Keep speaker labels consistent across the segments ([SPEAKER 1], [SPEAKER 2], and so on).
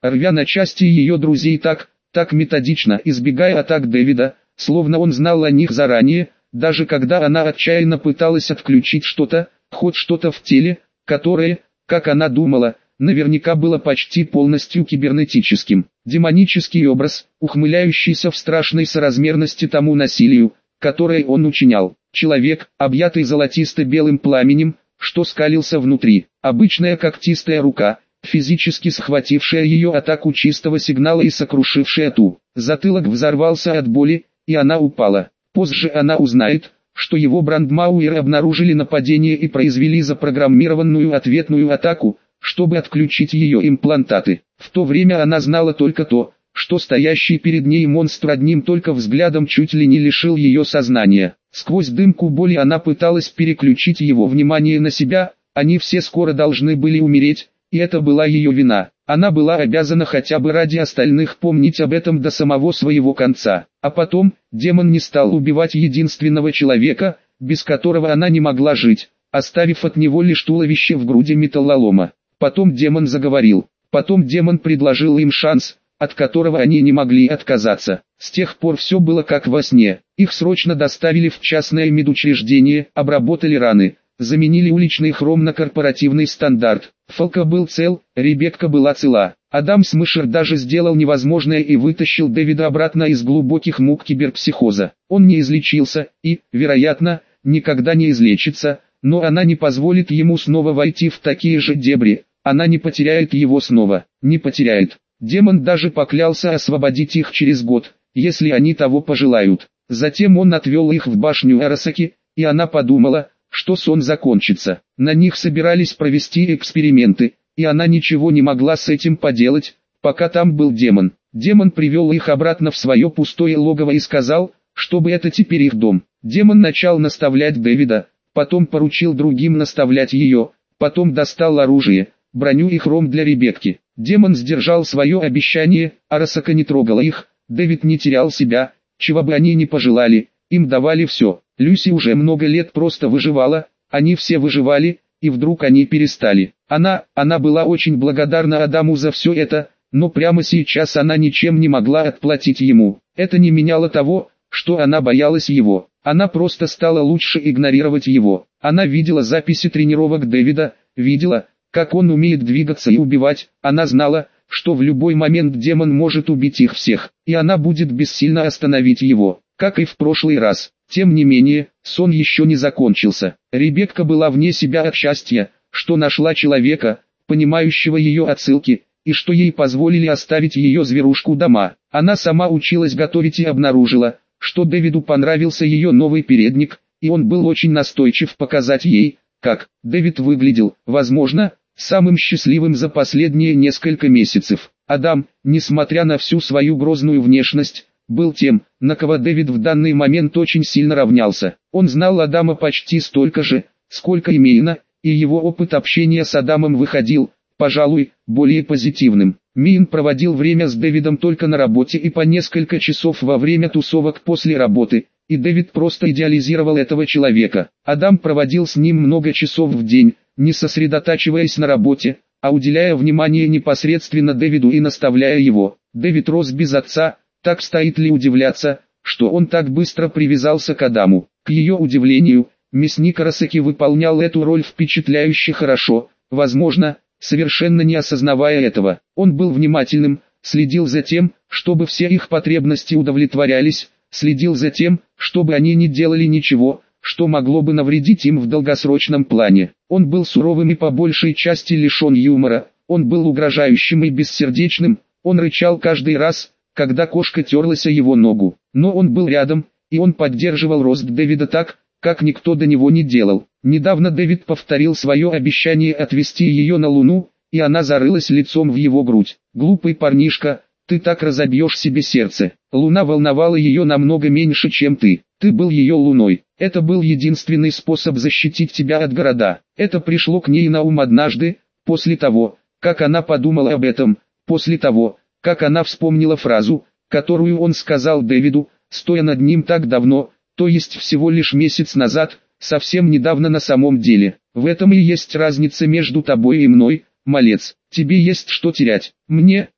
[SPEAKER 1] рвя на части ее друзей так методично избегая атак Дэвида, словно он знал о них заранее, даже когда она отчаянно пыталась отключить что-то, хоть что-то в теле, которое, как она думала, наверняка было почти полностью кибернетическим. Демонический образ, ухмыляющийся в страшной соразмерности тому насилию, которое он учинял. Человек, объятый золотисто-белым пламенем, что скалился внутри. Обычная когтистая рука, физически схватившая ее атаку чистого сигнала и сокрушившая ту. Затылок взорвался от боли, и она упала. Позже она узнает, что его брандмауэры обнаружили нападение и произвели запрограммированную ответную атаку, чтобы отключить ее имплантаты. В то время она знала только то, что стоящий перед ней монстр одним только взглядом чуть ли не лишил ее сознания. Сквозь дымку боли она пыталась переключить его внимание на себя, они все скоро должны были умереть, и это была ее вина. Она была обязана хотя бы ради остальных помнить об этом до самого своего конца. А потом, демон не стал убивать единственного человека, без которого она не могла жить, оставив от него лишь туловище в груди металлолома. Потом демон заговорил. Потом демон предложил им шанс, от которого они не могли отказаться. С тех пор все было как во сне. Их срочно доставили в частное медучреждение, обработали раны, заменили уличный хром на корпоративный стандарт. Фалка был цел, Ребекка была цела. Адам Смышер даже сделал невозможное и вытащил Дэвида обратно из глубоких мук киберпсихоза. Он не излечился и, вероятно, никогда не излечится, но она не позволит ему снова войти в такие же дебри. Она не потеряет его снова, не потеряет. Демон даже поклялся освободить их через год, если они того пожелают. Затем он отвел их в башню Арасаки, и она подумала, что сон закончится. На них собирались провести эксперименты, и она ничего не могла с этим поделать, пока там был демон. Демон привел их обратно в свое пустое логово и сказал, чтобы это теперь их дом. Демон начал наставлять Дэвида, потом поручил другим наставлять ее, потом достал оружие, броню и хром для Ребекки. Демон сдержал свое обещание, Арасака не трогала их, Дэвид не терял себя, чего бы они ни пожелали, им давали все. Люси уже много лет просто выживала, они все выживали, и вдруг они перестали. Она была очень благодарна Адаму за все это, но прямо сейчас она ничем не могла отплатить ему. Это не меняло того, что она боялась его. Она просто стала лучше игнорировать его. Она видела записи тренировок Дэвида, видела, как он умеет двигаться и убивать. Она знала, что в любой момент демон может убить их всех, и она будет бессильно остановить его, как и в прошлый раз. Тем не менее, сон еще не закончился. Ребекка была вне себя от счастья, что нашла человека, понимающего ее отсылки, и что ей позволили оставить ее зверушку дома. Она сама училась готовить и обнаружила, что Дэвиду понравился ее новый передник, и он был очень настойчив показать ей, как Дэвид выглядел, возможно, самым счастливым за последние несколько месяцев. Адам, несмотря на всю свою грозную внешность, был тем, на кого Дэвид в данный момент очень сильно равнялся. Он знал Адама почти столько же, сколько и Мейна, и его опыт общения с Адамом выходил, пожалуй, более позитивным. Мейн проводил время с Дэвидом только на работе и по несколько часов во время тусовок после работы, и Дэвид просто идеализировал этого человека. Адам проводил с ним много часов в день, не сосредотачиваясь на работе, а уделяя внимание непосредственно Дэвиду и наставляя его. Дэвид рос без отца, так стоит ли удивляться, что он так быстро привязался к Адаму. К ее удивлению, мясник Арасаки выполнял эту роль впечатляюще хорошо, возможно, совершенно не осознавая этого. Он был внимательным, следил за тем, чтобы все их потребности удовлетворялись, следил за тем, чтобы они не делали ничего, что могло бы навредить им в долгосрочном плане. Он был суровым и по большей части лишен юмора, он был угрожающим и бессердечным, он рычал каждый раз, когда кошка терлась о его ногу. Но он был рядом, и он поддерживал рост Дэвида так, как никто до него не делал. Недавно Дэвид повторил свое обещание отвезти ее на Луну, и она зарылась лицом в его грудь. «Глупый парнишка, ты так разобьешь себе сердце. Луна волновала ее намного меньше, чем ты. Ты был ее луной. Это был единственный способ защитить тебя от города». Это пришло к ней на ум однажды, после того, как она подумала об этом, после того, как она вспомнила фразу, которую он сказал Дэвиду, стоя над ним так давно, то есть всего лишь месяц назад, совсем недавно на самом деле. «В этом и есть разница между тобой и мной, малец. Тебе есть что терять. Мне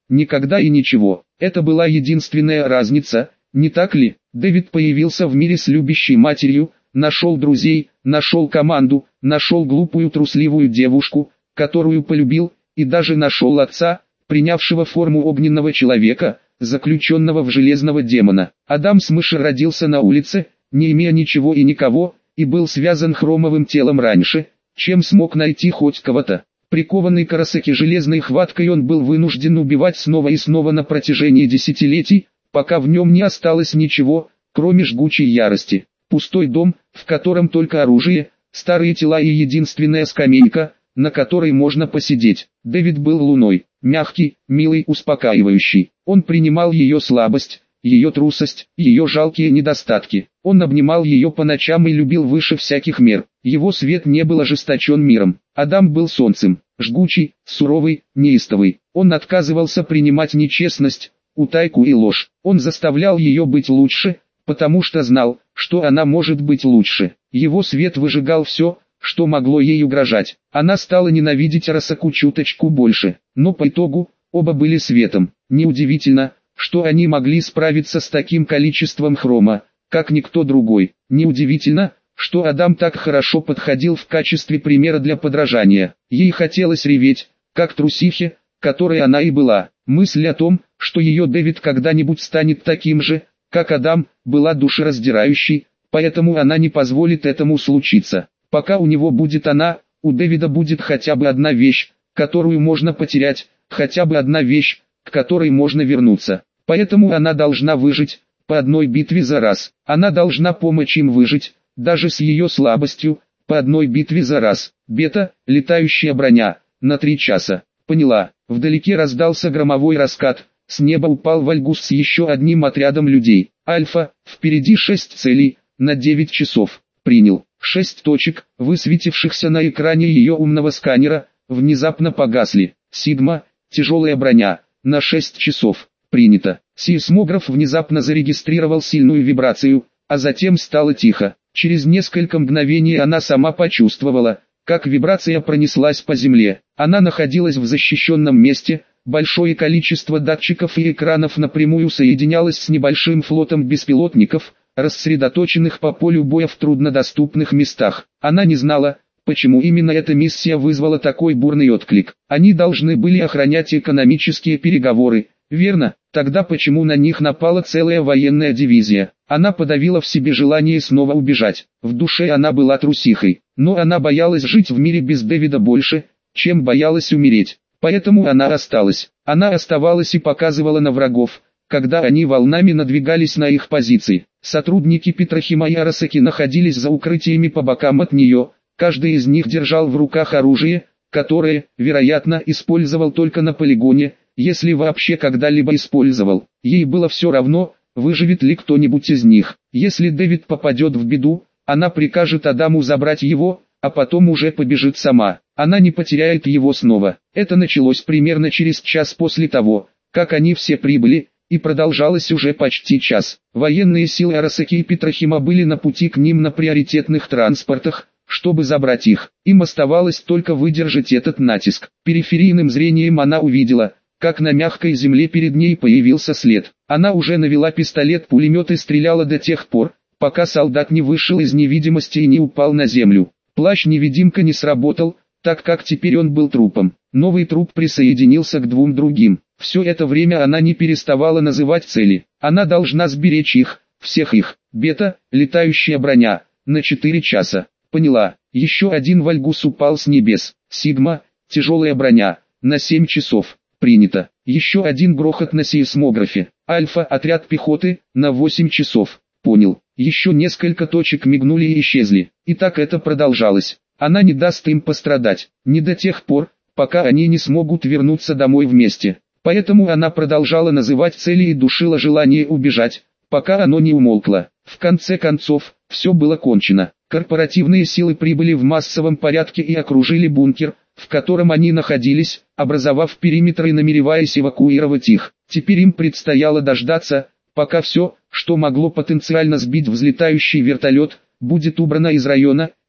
[SPEAKER 1] никогда и ничего. Это была единственная разница, не так ли? Дэвид появился в мире с любящей матерью, нашел друзей, нашел команду, нашел глупую трусливую девушку, которую полюбил, и даже нашел отца, принявшего форму огненного человека, заключенного в железного демона. Адам Смешер родился на улице, не имея ничего и никого, и был связан хромовым телом раньше, чем смог найти хоть кого-то. Прикованный к Арасаке железной хваткой, он был вынужден убивать снова и снова на протяжении десятилетий, пока в нем не осталось ничего, кроме жгучей ярости. Пустой дом, в котором только оружие, старые тела и единственная скамейка, на которой можно посидеть. Дэвид был луной, мягкий, милый, успокаивающий. Он принимал ее слабость, ее трусость, ее жалкие недостатки. Он обнимал ее по ночам и любил выше всяких мер. Его свет не был ожесточен миром. Адам был солнцем, жгучий, суровый, неистовый. Он отказывался принимать нечестность, утайку и ложь. Он заставлял ее быть лучше, потому что знал, что она может быть лучше. Его свет выжигал все, что могло ей угрожать. Она стала ненавидеть Арасаку чуточку больше, но по итогу, оба были светом. Неудивительно, что они могли справиться с таким количеством хрома, как никто другой. Неудивительно, что Адам так хорошо подходил в качестве примера для подражания. Ей хотелось реветь, как трусихе, которой она и была. Мысль о том, что ее Дэвид когда-нибудь станет таким же, как Адам, была душераздирающей, поэтому она не позволит этому случиться. Пока у него будет она, у Дэвида будет хотя бы одна вещь, которую можно потерять, хотя бы одна вещь, к которой можно вернуться. Поэтому она должна выжить, по одной битве за раз. Она должна помочь им выжить, даже с ее слабостью, по одной битве за раз. Бета, летающая броня, на 3 часа. Поняла. Вдалеке раздался громовой раскат, с неба упал Вальгус с еще одним отрядом людей. Альфа, впереди 6 целей, на 9 часов. Принял. 6 точек, высветившихся на экране ее умного сканера, внезапно погасли. Сигма, тяжелая броня, на 6 часов. Принято. Сейсмограф внезапно зарегистрировал сильную вибрацию, а затем стало тихо. Через несколько мгновений она сама почувствовала, как вибрация пронеслась по земле. Она находилась в защищенном месте, большое количество датчиков и экранов напрямую соединялось с небольшим флотом беспилотников, рассредоточенных по полю боя в труднодоступных местах. Она не знала, почему именно эта миссия вызвала такой бурный отклик. Они должны были охранять экономические переговоры, верно? Тогда почему на них напала целая военная дивизия? Она подавила в себе желание снова убежать. В душе она была трусихой, но она боялась жить в мире без Дэвида больше, чем боялась умереть. Поэтому она осталась. Она оставалась и показывала на врагов, когда они волнами надвигались на их позиции. Сотрудники Петрохима и Арасаки находились за укрытиями по бокам от нее, каждый из них держал в руках оружие, которое, вероятно, использовал только на полигоне, если вообще когда-либо использовал. Ей было все равно, выживет ли кто-нибудь из них. Если Дэвид попадет в беду, она прикажет Адаму забрать его, а потом уже побежит сама. Она не потеряет его снова. Это началось примерно через час после того, как они все прибыли, и продолжалось уже почти час. Военные силы Арасаки и Петрохима были на пути к ним на приоритетных транспортах, чтобы забрать их. Им оставалось только выдержать этот натиск. Периферийным зрением она увидела, как на мягкой земле перед ней появился след. Она уже навела пистолет-пулемет и стреляла до тех пор, пока солдат не вышел из невидимости и не упал на землю. Плащ-невидимка не сработал, так как теперь он был трупом. Новый труп присоединился к 2 другим. Все это время она не переставала называть цели. Она должна сберечь их, всех их. Бета, летающая броня, на 4 часа. Поняла. Еще один Вальгус упал с небес. Сигма, тяжелая броня, на 7 часов. Принято. Еще один грохот на сейсмографе. Альфа, отряд пехоты, на 8 часов. Понял. Еще несколько точек мигнули и исчезли. И так это продолжалось. Она не даст им пострадать. Не до тех пор, пока они не смогут вернуться домой вместе. Поэтому она продолжала называть цели и душила желание убежать, пока оно не умолкло. В конце концов, все было кончено. Корпоративные силы прибыли в массовом порядке и окружили бункер, в котором они находились, образовав периметр и намереваясь эвакуировать их. Теперь им предстояло дождаться, пока все, что могло потенциально сбить взлетающий вертолет, будет убрано из района,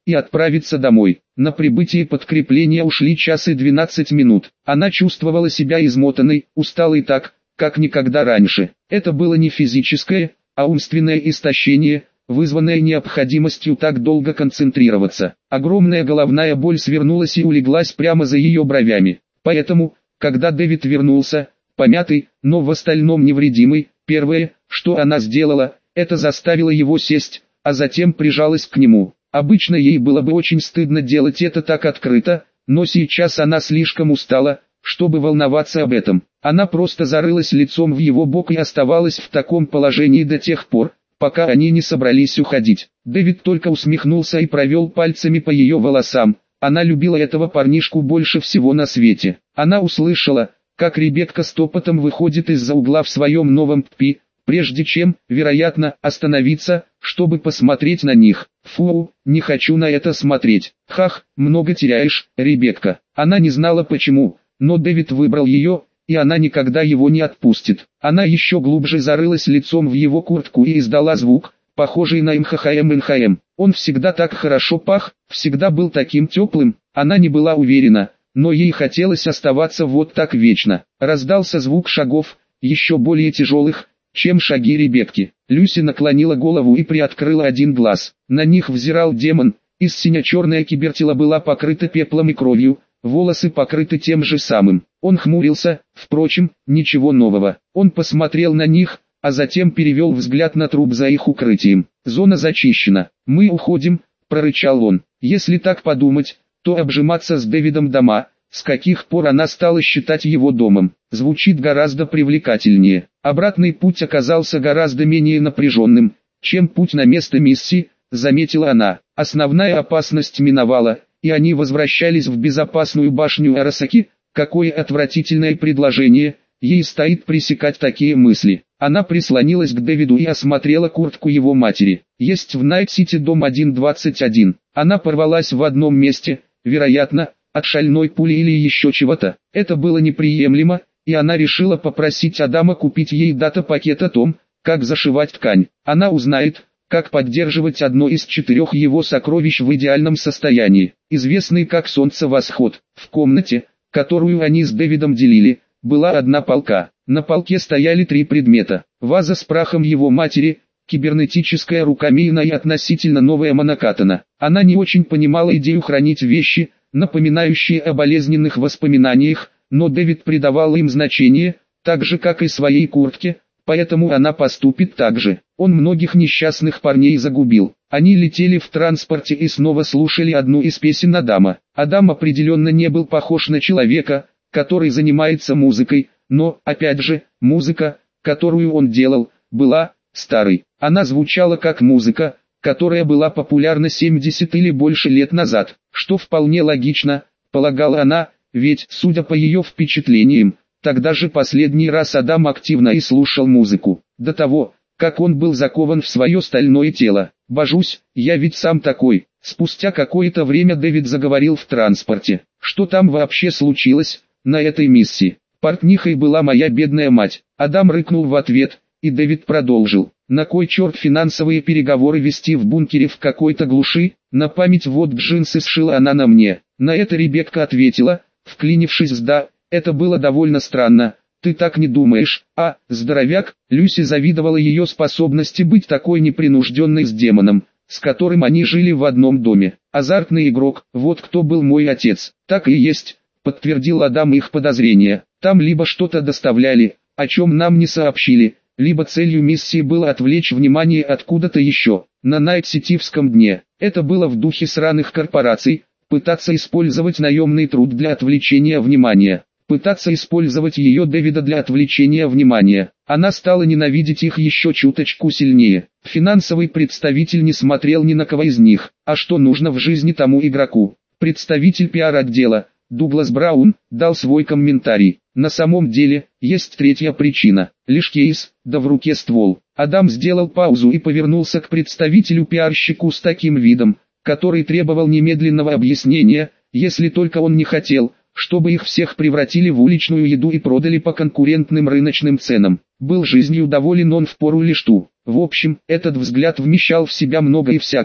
[SPEAKER 1] и отправиться домой. На прибытие подкрепления ушли час и 12 минут. Она чувствовала себя измотанной, усталой так, как никогда раньше. Это было не физическое, а умственное истощение, вызванное необходимостью так долго концентрироваться. Огромная головная боль свернулась и улеглась прямо за ее бровями. Поэтому, когда Дэвид вернулся, помятый, но в остальном невредимый, первое, что она сделала, это заставила его сесть, а затем прижалась к нему. Обычно ей было бы очень стыдно делать это так открыто, но сейчас она слишком устала, чтобы волноваться об этом. Она просто зарылась лицом в его бок и оставалась в таком положении до тех пор, пока они не собрались уходить. Дэвид только усмехнулся и провел пальцами по ее волосам. Она любила этого парнишку больше всего на свете. Она услышала, как Ребекка стопотом выходит из-за угла в своем новом ППИ, прежде чем, вероятно, остановиться, чтобы посмотреть на них. Фу, не хочу на это смотреть. Хах, много теряешь, Ребекка. Она не знала почему, но Дэвид выбрал ее, и она никогда его не отпустит. Она еще глубже зарылась лицом в его куртку и издала звук, похожий на МХХМ. Он всегда так хорошо пах, всегда был таким теплым. Она не была уверена, но ей хотелось оставаться вот так вечно. Раздался звук шагов, еще более тяжелых, чем шаги Ребекки. Люси наклонила голову и приоткрыла один глаз. На них взирал демон, из сине-черное кибертело была покрыта пеплом и кровью, волосы покрыты тем же самым. Он хмурился, впрочем, ничего нового. Он посмотрел на них, а затем перевел взгляд на труп за их укрытием. «Зона зачищена. Мы уходим», — прорычал он. Если так подумать, то обжиматься с Дэвидом дома, с каких пор она стала считать его домом, звучит гораздо привлекательнее. Обратный путь оказался гораздо менее напряженным, чем путь на место миссии, заметила она. Основная опасность миновала, и они возвращались в безопасную башню Арасаки. Какое отвратительное предложение, ей стоит пресекать такие мысли. Она прислонилась к Дэвиду и осмотрела куртку его матери. Есть в Найт-Сити дом 121. Она порвалась в одном месте, вероятно, от шальной пули или еще чего-то. Это было неприемлемо, и она решила попросить Адама купить ей дата-пакет о том, как зашивать ткань. Она узнает, как поддерживать одно из 4 его сокровищ в идеальном состоянии, известный как солнцевосход. В комнате, которую они с Дэвидом делили, была одна полка. На полке стояли 3 предмета: ваза с прахом его матери, кибернетическая рукомийна и относительно новая монокатана. Она не очень понимала идею хранить вещи, напоминающие о болезненных воспоминаниях, но Дэвид придавал им значение, так же как и своей куртке, поэтому она поступит так же. Он многих несчастных парней загубил. Они летели в транспорте и снова слушали одну из песен Адама. Адам определенно не был похож на человека, который занимается музыкой, но, опять же, музыка, которую он делал, была старой. Она звучала как музыка, которая была популярна 70 или больше лет назад, что вполне логично, полагала она, ведь, судя по ее впечатлениям, тогда же последний раз Адам активно и слушал музыку, до того, как он был закован в свое стальное тело. «Божусь, я ведь сам такой». Спустя какое-то время Дэвид заговорил в транспорте. Что там вообще случилось на этой миссии? Портнихой была моя бедная мать. Адам рыкнул в ответ, и Дэвид продолжил. На кой черт финансовые переговоры вести в бункере в какой-то глуши? На память вот джинсы сшила она на мне. На это Ребекка ответила, вклинившись в «да». Это было довольно странно. Ты так не думаешь, а, здоровяк? Люси завидовала ее способности быть такой непринужденной с демоном, с которым они жили в одном доме. Азартный игрок, вот кто был мой отец. Так и есть, подтвердил Адам их подозрения. Там либо что-то доставляли, о чем нам не сообщили, либо целью миссии было отвлечь внимание откуда-то еще. На Найт-Ситивском дне. Это было в духе сраных корпораций, пытаться использовать наемный труд для отвлечения внимания. Пытаться использовать ее Дэвида для отвлечения внимания. Она стала ненавидеть их еще чуточку сильнее. Финансовый представитель не смотрел ни на кого из них. А что нужно в жизни тому игроку? Представитель пиар-отдела, Дуглас Браун, дал свой комментарий. На самом деле, есть третья причина. Лишь кейс, да в руке ствол. Адам сделал паузу и повернулся к представителю-пиарщику с таким видом, который требовал немедленного объяснения, если только он не хотел, чтобы их всех превратили в уличную еду и продали по конкурентным рыночным ценам. Был жизнью доволен он впору лишь ту. В общем, этот взгляд вмещал в себя много и всякого.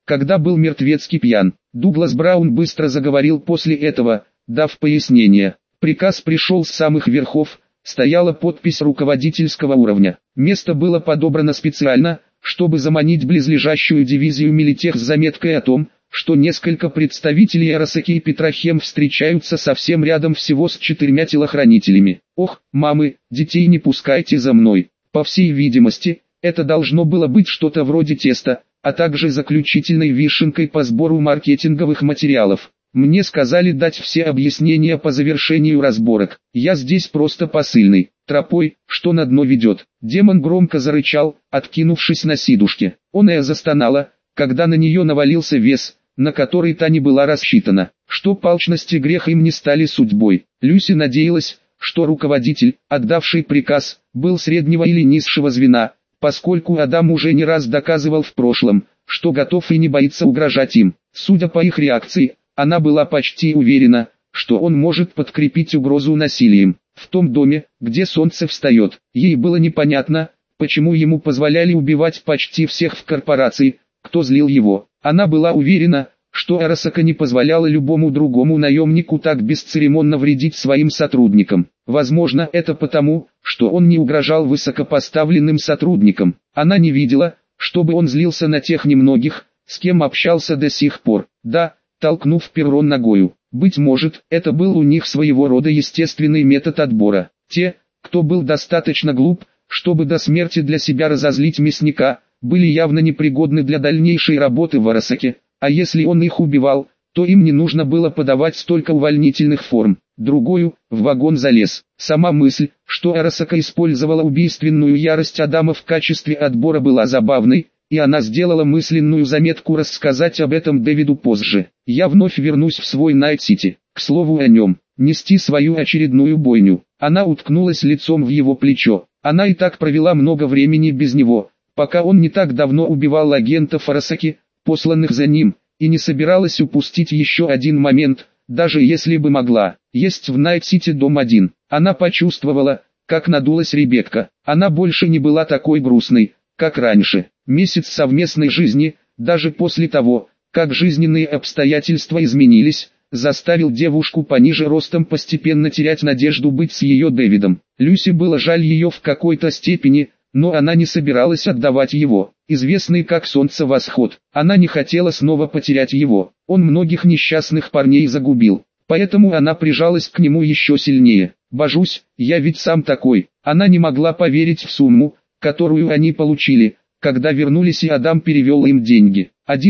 [SPEAKER 1] когда был мертвецки пьян. Дуглас Браун быстро заговорил после этого, дав пояснение. Приказ пришел с самых верхов, стояла подпись руководительского уровня. Место было подобрано специально, чтобы заманить близлежащую дивизию Милитех с заметкой о том, что несколько представителей Арасаки и Петрохем встречаются совсем рядом всего с 4 телохранителями. Ох, мамы, детей не пускайте за мной. По всей видимости, это должно было быть что-то вроде теста, а также заключительной вишенкой по сбору маркетинговых материалов. Мне сказали дать все объяснения по завершению разборок. Я здесь просто посыльный, тропой, что на дно ведет. Демон громко зарычал, откинувшись на сидушке. Оная застонала, когда на нее навалился вес, на который та не была рассчитана. Что алчность и грех им не стали судьбой. Люси надеялась, что руководитель, отдавший приказ, был среднего или низшего звена, поскольку Адам уже не раз доказывал в прошлом, что готов и не боится угрожать им. Судя по их реакции, она была почти уверена, что он может подкрепить угрозу насилием. В том доме, где солнце встает, ей было непонятно, почему ему позволяли убивать почти всех в корпорации, кто злил его. Она была уверена, что Арасака не позволяла любому другому наемнику так бесцеремонно вредить своим сотрудникам. Возможно, это потому, что он не угрожал высокопоставленным сотрудникам. Она не видела, чтобы он злился на тех немногих, с кем общался до сих пор. Да, толкнув перрон ногою. Быть может, это был у них своего рода естественный метод отбора. Те, кто был достаточно глуп, чтобы до смерти для себя разозлить мясника, были явно непригодны для дальнейшей работы в Арасаке, а если он их убивал, то им не нужно было подавать столько увольнительных форм. Другую, в вагон залез. Сама мысль, что Арасака использовала убийственную ярость Адама в качестве отбора, была забавной, и она сделала мысленную заметку рассказать об этом Дэвиду позже. Я вновь вернусь в свой Найт-Сити. К слову о нем, нести свою очередную бойню. Она уткнулась лицом в его плечо. Она и так провела много времени без него, пока он не так давно убивал агентов Арасаки, посланных за ним, и не собиралась упустить еще один момент, даже если бы могла. Есть в Найт-Сити дом один. Она почувствовала, как надулась Ребекка. Она больше не была такой грустной, как раньше. Месяц совместной жизни, даже после того, как жизненные обстоятельства изменились, заставил девушку пониже ростом постепенно терять надежду быть с ее Дэвидом. Люси было жаль ее в какой-то степени, но она не собиралась отдавать его. Известный как солнце восход, она не хотела снова потерять его. Он многих несчастных парней загубил, поэтому она прижалась к нему еще сильнее. «Божусь, я ведь сам такой». Она не могла поверить в сумму, которую они получили, когда вернулись и Адам перевел им деньги.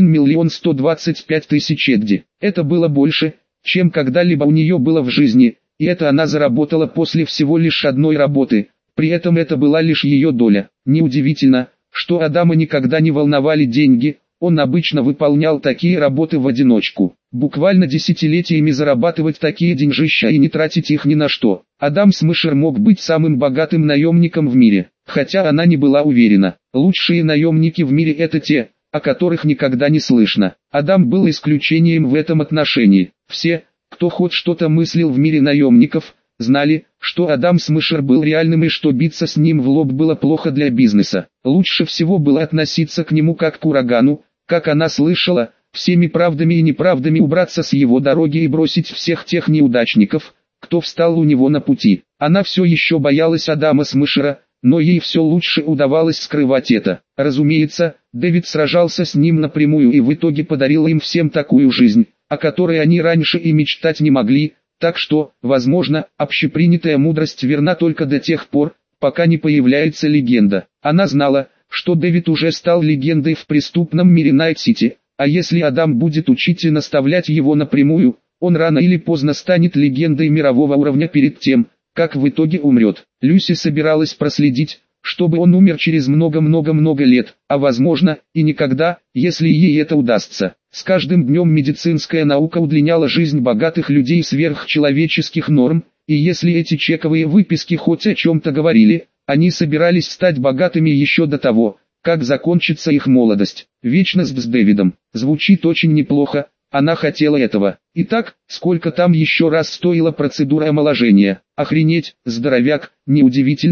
[SPEAKER 1] 1 125 000 эдди. Это было больше, чем когда-либо у нее было в жизни, и это она заработала после всего лишь одной работы. При этом это была лишь ее доля. Неудивительно, что Адама никогда не волновали деньги, он обычно выполнял такие работы в одиночку. Буквально десятилетиями зарабатывать такие деньжища и не тратить их ни на что. Адам Смышер мог быть самым богатым наемником в мире, хотя она не была уверена. Лучшие наемники в мире — это те, о которых никогда не слышно. Адам был исключением в этом отношении. Все, кто хоть что-то мыслил в мире наемников, знали, что Адам Смышер был реальным и что биться с ним в лоб было плохо для бизнеса. Лучше всего было относиться к нему как к урагану, как она слышала, всеми правдами и неправдами убраться с его дороги и бросить всех тех неудачников, кто встал у него на пути. Она все еще боялась Адама Смышера, но ей все лучше удавалось скрывать это. Разумеется, Дэвид сражался с ним напрямую и в итоге подарил им всем такую жизнь, о которой они раньше и мечтать не могли. Так что, возможно, общепринятая мудрость верна только до тех пор, пока не появляется легенда. Она знала, что Дэвид уже стал легендой в преступном мире Найт-Сити, а если Адам будет учить и наставлять его напрямую, он рано или поздно станет легендой мирового уровня перед тем, как в итоге умрет. Люси собиралась проследить, чтобы он умер через много-много-много лет, а возможно, и никогда, если ей это удастся. С каждым днем медицинская наука удлиняла жизнь богатых людей сверхчеловеческих норм, и если эти чековые выписки хоть о чем-то говорили, они собирались стать богатыми еще до того, как закончится их молодость. Вечность с Дэвидом. Звучит очень неплохо, она хотела этого. Итак, сколько там еще раз стоила процедура омоложения? Охренеть, здоровяк, неудивительно,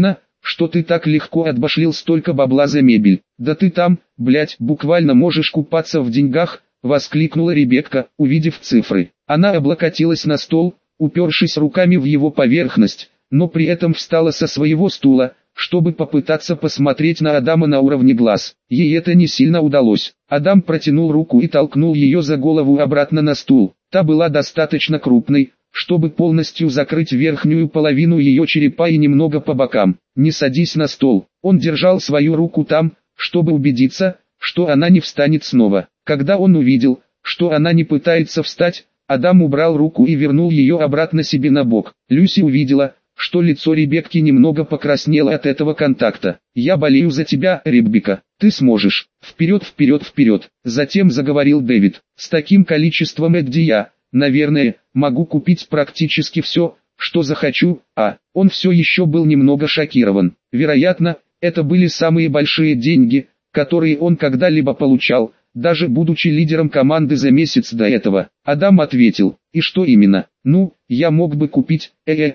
[SPEAKER 1] что ты так легко отбашлил столько бабла за мебель. Да ты там, блять, буквально можешь купаться в деньгах, воскликнула Ребекка, увидев цифры. Она облокотилась на стол, упершись руками в его поверхность, но при этом встала со своего стула, чтобы попытаться посмотреть на Адама на уровне глаз. Ей это не сильно удалось. Адам протянул руку и толкнул ее за голову обратно на стул. Та была достаточно крупной, чтобы полностью закрыть верхнюю половину ее черепа и немного по бокам. «Не садись на стол». Он держал свою руку там, чтобы убедиться, что она не встанет снова. Когда он увидел, что она не пытается встать, Адам убрал руку и вернул ее обратно себе на бок. Люси увидела, что лицо Ребекки немного покраснело от этого контакта. «Я болею за тебя, Ребекка. Ты сможешь. Вперед, вперед, вперед!» Затем заговорил Дэвид. «С таким количеством Эдди я, наверное, могу купить практически все, что захочу». Он все еще был немного шокирован. Вероятно, это были самые большие деньги, которые он когда-либо получал, даже будучи лидером команды за месяц до этого. Адам ответил: «И что именно?» «Ну, я мог бы купить,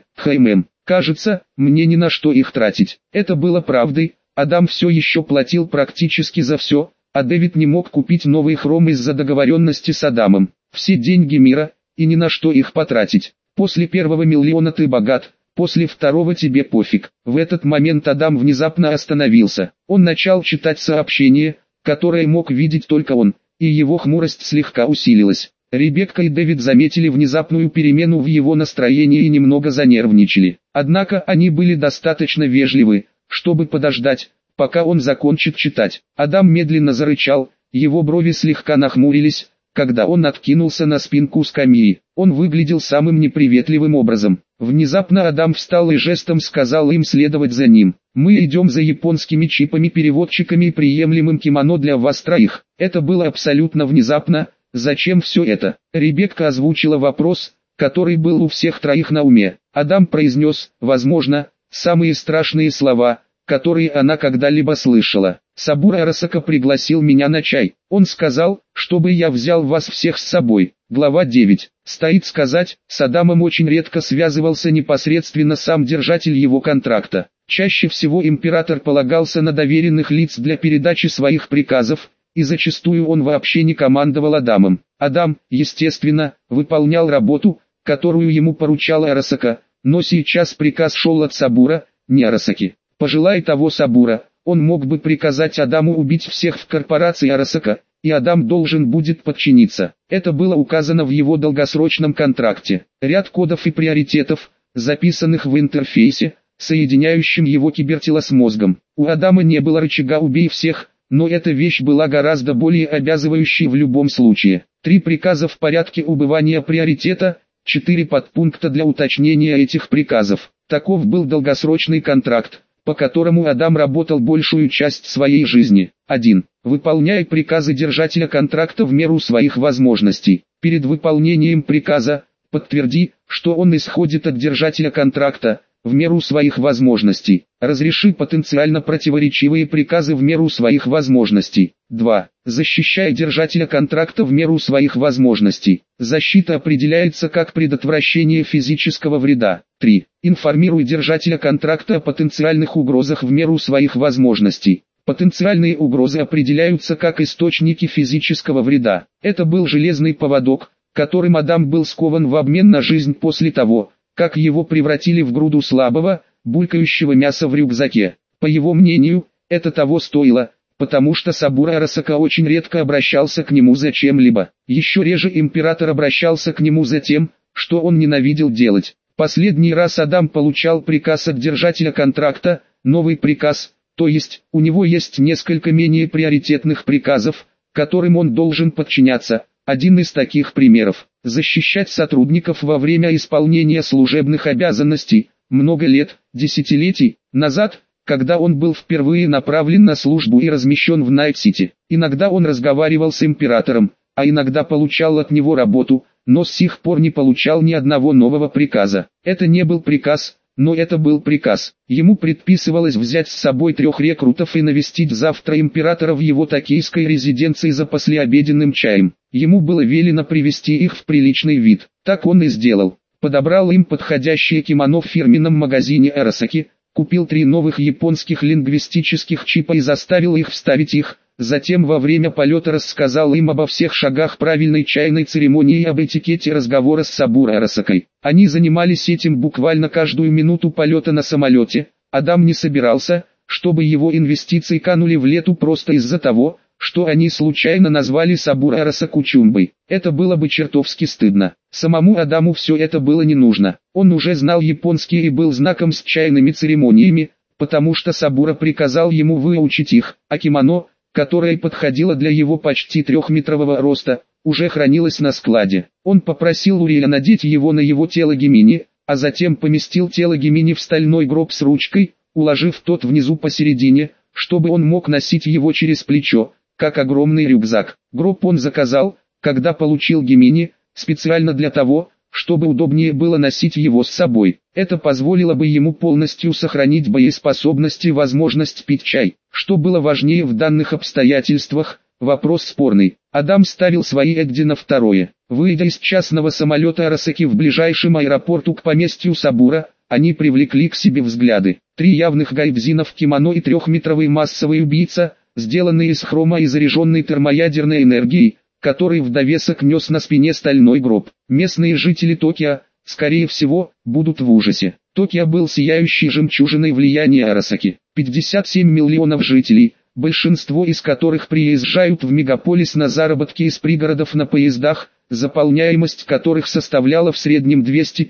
[SPEAKER 1] кажется, мне ни на что их тратить». Это было правдой. Адам все еще платил практически за все, а Дэвид не мог купить новый хром из-за договоренности с Адамом. Все деньги мира, и ни на что их потратить. После первого миллиона ты богат, после второго тебе пофиг. В этот момент Адам внезапно остановился. Он начал читать сообщение, которое мог видеть только он, и его хмурость слегка усилилась. Ребекка и Дэвид заметили внезапную перемену в его настроении и немного занервничали. Однако они были достаточно вежливы, чтобы подождать, пока он закончит читать. Адам медленно зарычал, его брови слегка нахмурились, когда он откинулся на спинку скамьи. Он выглядел самым неприветливым образом. Внезапно Адам встал и жестом сказал им следовать за ним. «Мы идем за японскими чипами-переводчиками и приемлемым кимоно для вас троих». Это было абсолютно внезапно. «Зачем все это?» Ребекка озвучила вопрос, который был у всех троих на уме. Адам произнес, возможно, самые страшные слова, которые она когда-либо слышала. «Сабура Арасака пригласил меня на чай. Он сказал, чтобы я взял вас всех с собой». Глава 9. Стоит сказать, с Адамом очень редко связывался непосредственно сам держатель его контракта. Чаще всего император полагался на доверенных лиц для передачи своих приказов, и зачастую он вообще не командовал Адамом. Адам, естественно, выполнял работу, которую ему поручала Арасака, но сейчас приказ шел от Сабура, не Арасаки. Пожелай того Сабура, он мог бы приказать Адаму убить всех в корпорации Арасака, и Адам должен будет подчиниться. Это было указано в его долгосрочном контракте. Ряд кодов и приоритетов, записанных в интерфейсе, соединяющем его кибертело с мозгом. У Адама не было рычага «убей всех», но эта вещь была гораздо более обязывающей в любом случае. 3 приказа в порядке убывания приоритета, 4 подпункта для уточнения этих приказов. Таков был долгосрочный контракт, по которому Адам работал большую часть своей жизни. 1. Выполняй приказы держателя контракта в меру своих возможностей. Перед выполнением приказа, подтверди, что он исходит от держателя контракта, в меру своих возможностей. Разреши потенциально противоречивые приказы в меру своих возможностей. 2. Защищай держателя контракта в меру своих возможностей. Защита определяется как предотвращение физического вреда. 3. Информируй держателя контракта о потенциальных угрозах в меру своих возможностей. Потенциальные угрозы определяются как источники физического вреда. Это был железный поводок, которым Адам был скован в обмен на жизнь после того, как его превратили в груду слабого, булькающего мяса в рюкзаке. По его мнению, это того стоило, потому что Сабура Арасака очень редко обращался к нему за чем-либо. Еще реже император обращался к нему за тем, что он ненавидел делать. Последний раз Адам получал приказ от держателя контракта, новый приказ, то есть, у него есть несколько менее приоритетных приказов, которым он должен подчиняться. Один из таких примеров – защищать сотрудников во время исполнения служебных обязанностей. Много лет, десятилетий назад, когда он был впервые направлен на службу и размещен в Найт-Сити, иногда он разговаривал с императором, а иногда получал от него работу, но с сих пор не получал ни одного нового приказа. Это не был приказ, но это был приказ. Ему предписывалось взять с собой 3 рекрутов и навестить завтра императора в его токийской резиденции за послеобеденным чаем. Ему было велено привести их в приличный вид. Так он и сделал. Подобрал им подходящее кимоно в фирменном магазине Арасаки, купил 3 новых японских лингвистических чипа и заставил их вставить их. Затем во время полета рассказал им обо всех шагах правильной чайной церемонии и об этикете разговора с Сабуро Арасакой. Они занимались этим буквально каждую минуту полета на самолете. Адам не собирался, чтобы его инвестиции канули в лету просто из-за того, что они случайно назвали Сабуро Арасаку Чумбой. Это было бы чертовски стыдно. Самому Адаму все это было не нужно. Он уже знал японский и был знаком с чайными церемониями, потому что Сабуро приказал ему выучить их, а кимоно, которое подходило для его почти 3-метрового роста, уже хранилось на складе. Он попросил Урия надеть его на его тело Гемини, а затем поместил тело Гемини в стальной гроб с ручкой, уложив тот внизу посередине, чтобы он мог носить его через плечо, как огромный рюкзак. Гроб он заказал, когда получил Гемини, специально для того, чтобы удобнее было носить его с собой. Это позволило бы ему полностью сохранить боеспособность и возможность пить чай. Что было важнее в данных обстоятельствах, вопрос спорный. Адам ставил свои Эдди на второе. Выйдя из частного самолета Арасаки в ближайшем аэропорту к поместью Сабуро, они привлекли к себе взгляды. 3 явных гайбзина в кимоно и 3-метровый массовый убийца, сделанный из хрома и заряженный термоядерной энергией, который в довесок нес на спине стальной гроб. Местные жители Токио, скорее всего, будут в ужасе. Токио был сияющей жемчужиной влияния Арасаки. 57 миллионов жителей, большинство из которых приезжают в мегаполис на заработки из пригородов на поездах, заполняемость которых составляла в среднем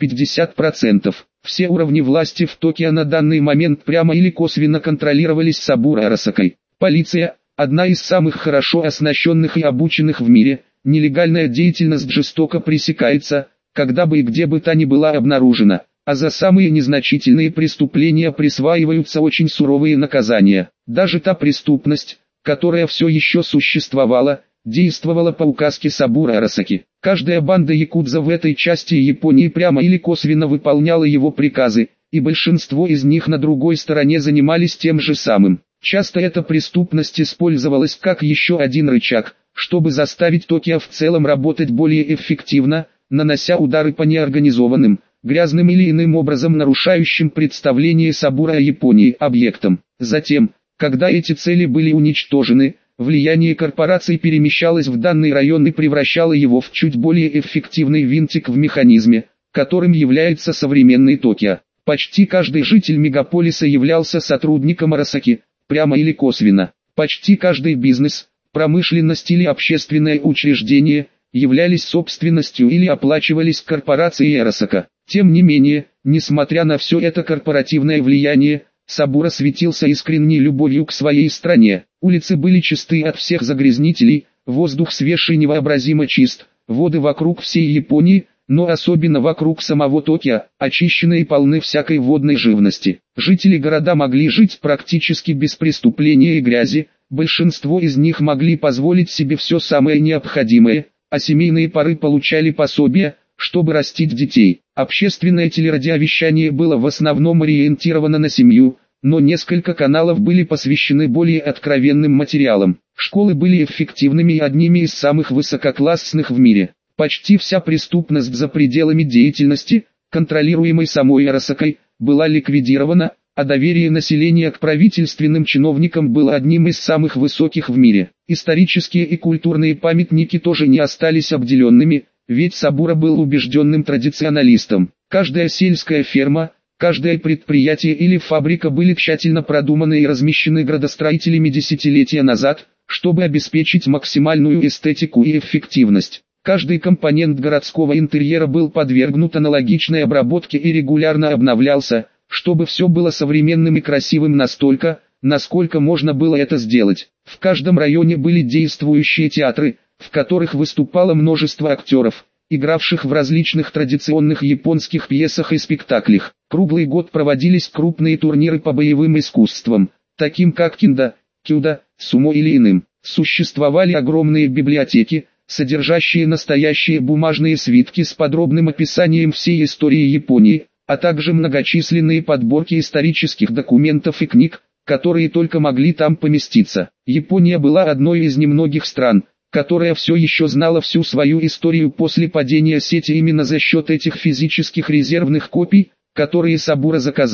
[SPEAKER 1] 250%. Все уровни власти в Токио на данный момент прямо или косвенно контролировались Сабуро Арасакой. Полиция, одна из самых хорошо оснащенных и обученных в мире, нелегальная деятельность жестоко пресекается, когда бы и где бы та ни была обнаружена, а за самые незначительные преступления присваиваются очень суровые наказания. Даже та преступность, которая все еще существовала, действовала по указке Сабуро Арасаки. Каждая банда якудза в этой части Японии прямо или косвенно выполняла его приказы, и большинство из них на другой стороне занимались тем же самым. Часто эта преступность использовалась как еще один рычаг, чтобы заставить Токио в целом работать более эффективно, нанося удары по неорганизованным, грязным или иным образом нарушающим представление Сабуро о Японии объектам. Затем, когда эти цели были уничтожены, влияние корпораций перемещалось в данный район и превращало его в чуть более эффективный винтик в механизме, которым является современный Токио. Почти каждый житель мегаполиса являлся сотрудником Арасаки, прямо или косвенно. Почти каждый бизнес, промышленность или общественное учреждение являлись собственностью или оплачивались корпорацией Арасака. Тем не менее, несмотря на все это корпоративное влияние, Сабуро светился искренней любовью к своей стране. Улицы были чисты от всех загрязнителей, воздух свеж и невообразимо чист, воды вокруг всей Японии, но особенно вокруг самого Токио, очищены и полны всякой водной живности. Жители города могли жить практически без преступления и грязи, большинство из них могли позволить себе все самое необходимое, а семейные пары получали пособия, чтобы растить детей. Общественное телерадиовещание было в основном ориентировано на семью, но несколько каналов были посвящены более откровенным материалам. Школы были эффективными и одними из самых высококлассных в мире. Почти вся преступность за пределами деятельности, контролируемой самой Арасакой, была ликвидирована, а доверие населения к правительственным чиновникам было одним из самых высоких в мире. Исторические и культурные памятники тоже не остались обделенными, ведь Сабуро был убежденным традиционалистом. Каждая сельская ферма, каждое предприятие или фабрика были тщательно продуманы и размещены градостроителями десятилетия назад, чтобы обеспечить максимальную эстетику и эффективность. Каждый компонент городского интерьера был подвергнут аналогичной обработке и регулярно обновлялся, чтобы все было современным и красивым настолько, насколько можно было это сделать. В каждом районе были действующие театры, в которых выступало множество актеров, игравших в различных традиционных японских пьесах и спектаклях. Круглый год проводились крупные турниры по боевым искусствам, таким как киндо, кюдо, сумо или иным. Существовали огромные библиотеки, содержащие настоящие бумажные свитки с подробным описанием всей истории Японии, а также многочисленные подборки исторических документов и книг, которые только могли там поместиться. Япония была одной из немногих стран, которая все еще знала всю свою историю после падения сети именно за счет этих физических резервных копий, которые Сабуро заказал,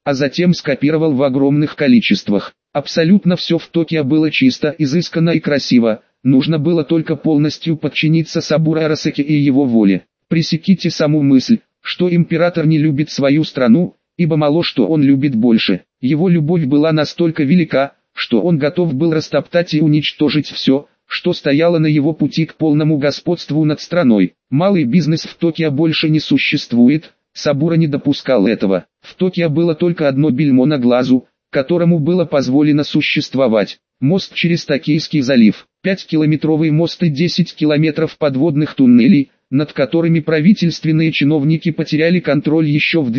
[SPEAKER 1] а затем скопировал в огромных количествах. Абсолютно все в Токио было чисто, изысканно и красиво, нужно было только полностью подчиниться Сабуро Арасаки и его воле. Пресеките саму мысль, что император не любит свою страну, ибо мало что он любит больше. Его любовь была настолько велика, что он готов был растоптать и уничтожить все, что стояло на его пути к полному господству над страной. Малый бизнес в Токио больше не существует, Сабуро не допускал этого. В Токио было только одно бельмо на глазу, которому было позволено существовать. Мост через Токийский залив, 5-километровый мост и 10 километров подводных туннелей, над которыми правительственные чиновники потеряли контроль еще в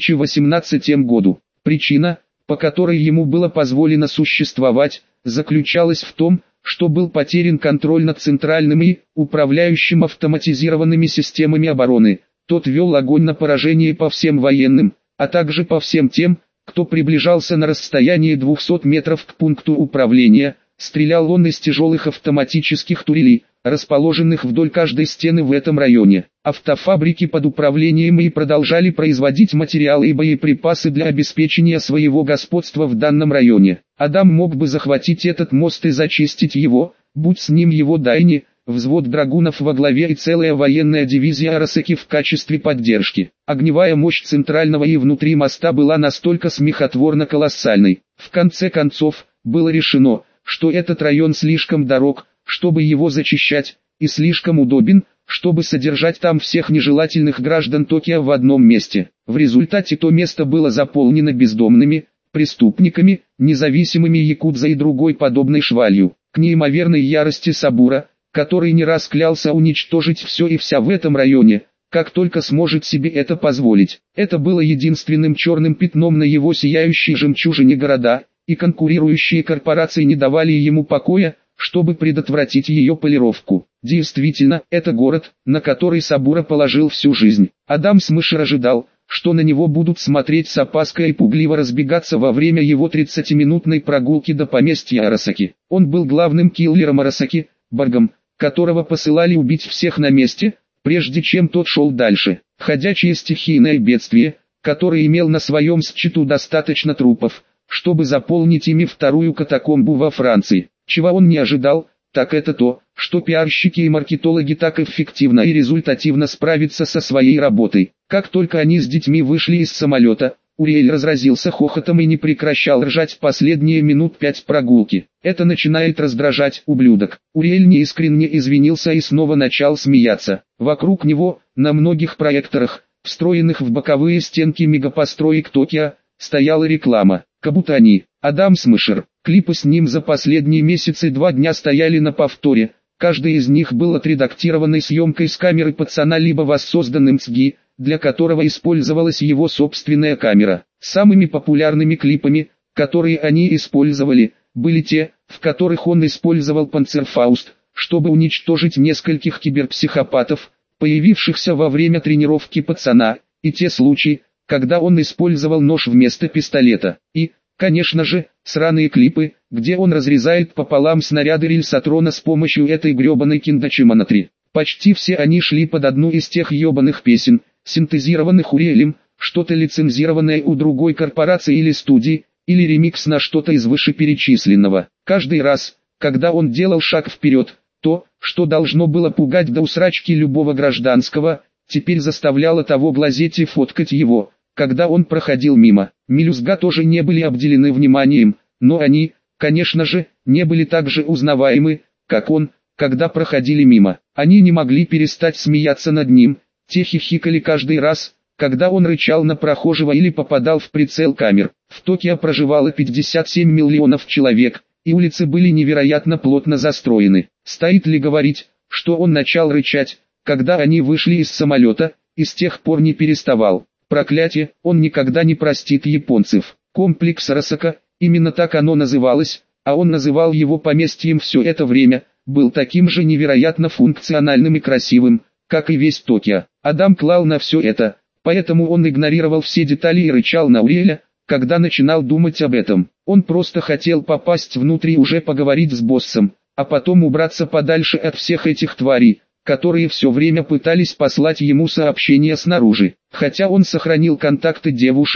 [SPEAKER 1] 2018 году. Причина, по которой ему было позволено существовать, заключалась в том, что был потерян контроль над центральным и управляющим автоматизированными системами обороны. Тот вел огонь на поражение по всем военным, а также по всем тем, кто приближался на расстояние 200 метров к пункту управления. Стрелял он из тяжелых автоматических турелей, расположенных вдоль каждой стены в этом районе. Автофабрики под управлением и продолжали производить материалы и боеприпасы для обеспечения своего господства в данном районе. Адам мог бы захватить этот мост и зачистить его, будь с ним его дайни, взвод драгунов во главе и целая военная дивизия Арасаки в качестве поддержки. Огневая мощь центрального и внутри моста была настолько смехотворно колоссальной. В конце концов, было решено, что этот район слишком дорог, чтобы его зачищать, и слишком удобен, чтобы содержать там всех нежелательных граждан Токио в одном месте. В результате то место было заполнено бездомными, преступниками, независимыми якудзой и другой подобной швалью. К неимоверной ярости Сабуро, который не раз клялся уничтожить все и вся в этом районе, как только сможет себе это позволить. Это было единственным черным пятном на его сияющей жемчужине города, и конкурирующие корпорации не давали ему покоя, чтобы предотвратить ее полировку. Действительно, это город, на который Сабуро положил всю жизнь. Адам Смешер ожидал, что на него будут смотреть с опаской и пугливо разбегаться во время его 30-минутной прогулки до поместья Арасаки. Он был главным киллером Арасаки, Баргом, которого посылали убить всех на месте, прежде чем тот шел дальше. Ходячее стихийное бедствие, который имел на своем счету достаточно трупов, чтобы заполнить ими вторую катакомбу во Франции. Чего он не ожидал, так это то, что пиарщики и маркетологи так эффективно и результативно справятся со своей работой. Как только они с детьми вышли из самолета, Уриэль разразился хохотом и не прекращал ржать последние минут 5 прогулки. Это начинает раздражать, ублюдок. Уриэль неискренне извинился и снова начал смеяться. Вокруг него, на многих проекторах, встроенных в боковые стенки мегапостроек Токио, стояла реклама. Кабутани, Адам Смешер. Клипы с ним за последние месяцы 2 дня стояли на повторе. Каждый из них был отредактированной съемкой с камеры пацана либо воссозданным ЦГИ, для которого использовалась его собственная камера. Самыми популярными клипами, которые они использовали, были те, в которых он использовал Панцерфауст, чтобы уничтожить нескольких киберпсихопатов, появившихся во время тренировки пацана, и те случаи, когда он использовал нож вместо пистолета. И, конечно же, сраные клипы, где он разрезает пополам снаряды рельсотрона с помощью этой гребаной киндачимонатри. Почти все они шли под одну из тех ебаных песен, синтезированных Уриэлем, что-то лицензированное у другой корпорации или студии, или ремикс на что-то из вышеперечисленного. Каждый раз, когда он делал шаг вперед, то, что должно было пугать до усрачки любого гражданского, теперь заставляло того глазеть и фоткать его, когда он проходил мимо. Мелюзга тоже не были обделены вниманием, но они, конечно же, не были так же узнаваемы, как он, когда проходили мимо. Они не могли перестать смеяться над ним, те хихикали каждый раз, когда он рычал на прохожего или попадал в прицел камер. В Токио проживало 57 миллионов человек, и улицы были невероятно плотно застроены. Стоит ли говорить, что он начал рычать, когда они вышли из самолета, и с тех пор не переставал. Проклятие, он никогда не простит японцев. Комплекс Арасака, именно так оно называлось, а он называл его поместьем все это время, был таким же невероятно функциональным и красивым, как и весь Токио. Адам клал на все это, поэтому он игнорировал все детали и рычал на Уриэля, когда начинал думать об этом. Он просто хотел попасть внутрь и уже поговорить с боссом, а потом убраться подальше от всех этих тварей, которые все время пытались послать ему сообщения снаружи. Хотя он сохранил контакты девушек,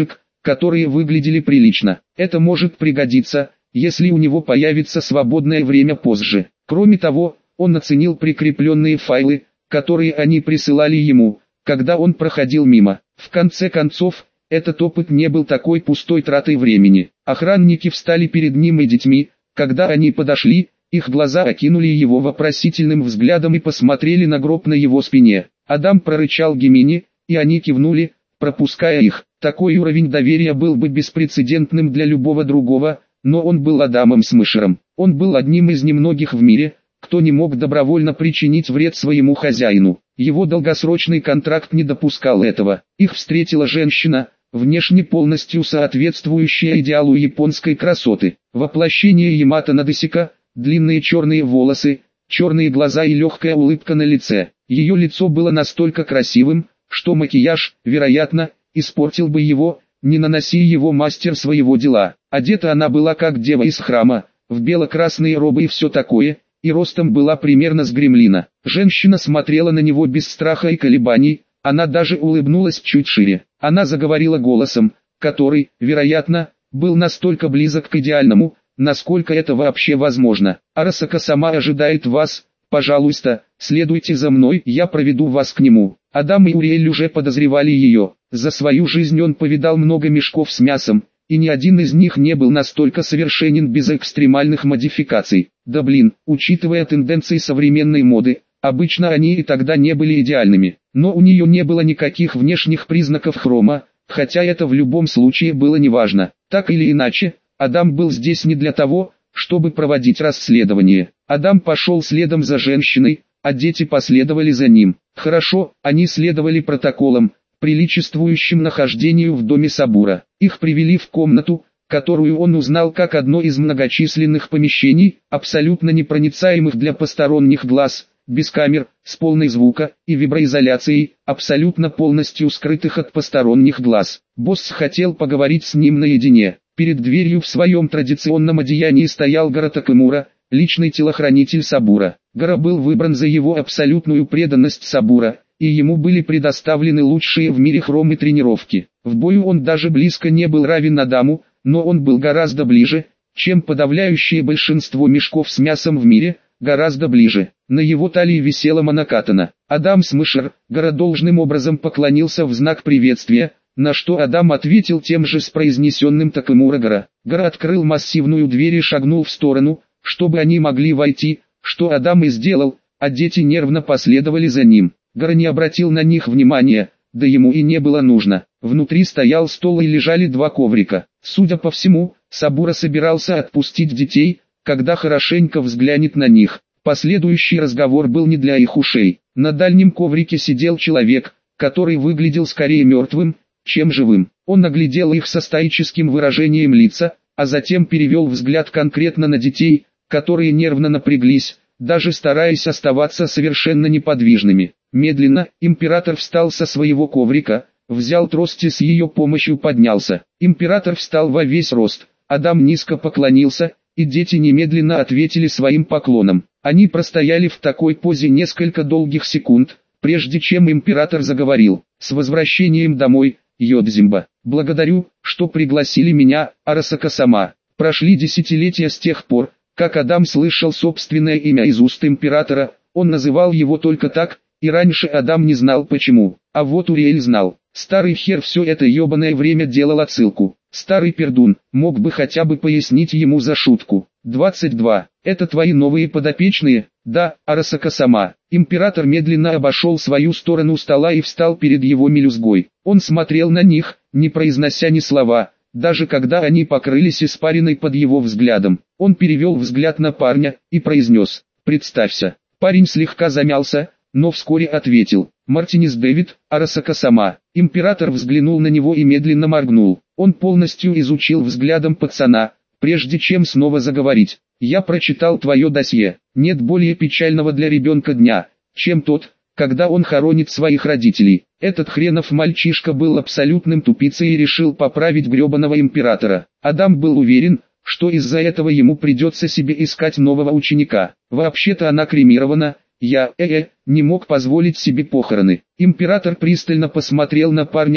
[SPEAKER 1] которые выглядели прилично. Это может пригодиться, если у него появится свободное время позже. Кроме того, он оценил прикрепленные файлы, которые они присылали ему, когда он проходил мимо. В конце концов, этот опыт не был такой пустой тратой времени. Охранники встали перед ним и детьми, когда они подошли, их глаза окинули его вопросительным взглядом и посмотрели на гроб на его спине. Адам прорычал Гемини, и они кивнули, пропуская их. Такой уровень доверия был бы беспрецедентным для любого другого, но он был Адамом Смешером. Он был одним из немногих в мире, кто не мог добровольно причинить вред своему хозяину. Его долгосрочный контракт не допускал этого. Их встретила женщина, внешне полностью соответствующая идеалу японской красоты. Воплощение Ямато Надэсико, длинные черные волосы, черные глаза и легкая улыбка на лице. Ее лицо было настолько красивым, что макияж, вероятно, испортил бы его, не наноси его мастер своего дела. Одета она была как дева из храма, в бело-красные робы и все такое, и ростом была примерно с гремлина. Женщина смотрела на него без страха и колебаний, она даже улыбнулась чуть шире. Она заговорила голосом, который, вероятно, был настолько близок к идеальному, насколько это вообще возможно. Арасака сама ожидает вас, пожалуйста, следуйте за мной, я проведу вас к нему. Адам и Уриэль уже подозревали ее. За свою жизнь он повидал много мешков с мясом, и ни один из них не был настолько совершенен без экстремальных модификаций. Да блин, учитывая тенденции современной моды, обычно они и тогда не были идеальными. Но у нее не было никаких внешних признаков хрома, хотя это в любом случае было неважно. Так или иначе, Адам был здесь не для того, чтобы проводить расследование. Адам пошел следом за женщиной, а дети последовали за ним. Хорошо, они следовали протоколам, приличествующим нахождению в доме Сабура. Их привели в комнату, которую он узнал как одно из многочисленных помещений, абсолютно непроницаемых для посторонних глаз, без камер, с полной звука и виброизоляцией, абсолютно полностью скрытых от посторонних глаз. Босс хотел поговорить с ним наедине. Перед дверью в своем традиционном одеянии стоял Гора Такэмура, личный телохранитель Сабура. Гора был выбран за его абсолютную преданность Сабура, и ему были предоставлены лучшие в мире хромы тренировки. В бою он даже близко не был равен Адаму, но он был гораздо ближе, чем подавляющее большинство мешков с мясом в мире, гораздо ближе. На его талии висела монокатана. Адам Смешер, Гора должным образом поклонился в знак приветствия, на что Адам ответил тем же с произнесенным Такэмура Гора. Гора открыл массивную дверь и шагнул в сторону, чтобы они могли войти, что Адам и сделал, а дети нервно последовали за ним. Гора не обратил на них внимания, да ему и не было нужно. Внутри стоял стол и лежали два коврика. Судя по всему, Сабура собирался отпустить детей, когда хорошенько взглянет на них. Последующий разговор был не для их ушей. На дальнем коврике сидел человек, который выглядел скорее мертвым, чем живым. Он оглядел их со стоическим выражением лица, а затем перевел взгляд конкретно на детей, которые нервно напряглись, даже стараясь оставаться совершенно неподвижными. Медленно, император встал со своего коврика, взял трость и с ее помощью поднялся. Император встал во весь рост, Адам низко поклонился, и дети немедленно ответили своим поклоном. Они простояли в такой позе несколько долгих секунд, прежде чем император заговорил. «С возвращением домой, Йодзимба. Благодарю, что пригласили меня, Арасака-сама. Прошли десятилетия с тех пор, как Адам слышал собственное имя из уст императора, он называл его только так, и раньше Адам не знал почему. А вот Уриэль знал. Старый хер все это ебаное время делал отсылку. Старый пердун, мог бы хотя бы пояснить ему за шутку. 22. Это твои новые подопечные? Да, Арасака-сама. Император медленно обошел свою сторону стола и встал перед его мелюзгой. Он смотрел на них, не произнося ни слова, даже когда они покрылись испариной под его взглядом. Он перевел взгляд на парня и произнес: «Представься». Парень слегка замялся, но вскоре ответил: «Мартинес Дэвид, Арасака-сама». Император взглянул на него и медленно моргнул. Он полностью изучил взглядом пацана, прежде чем снова заговорить. «Я прочитал твое досье. Нет более печального для ребенка дня, чем тот, когда он хоронит своих родителей. Этот хренов мальчишка был абсолютным тупицей и решил поправить гребаного императора. Адам был уверен, что из-за этого ему придется себе искать нового ученика. Вообще-то она кремирована, я, не мог позволить себе похороны». Император пристально посмотрел на парня и,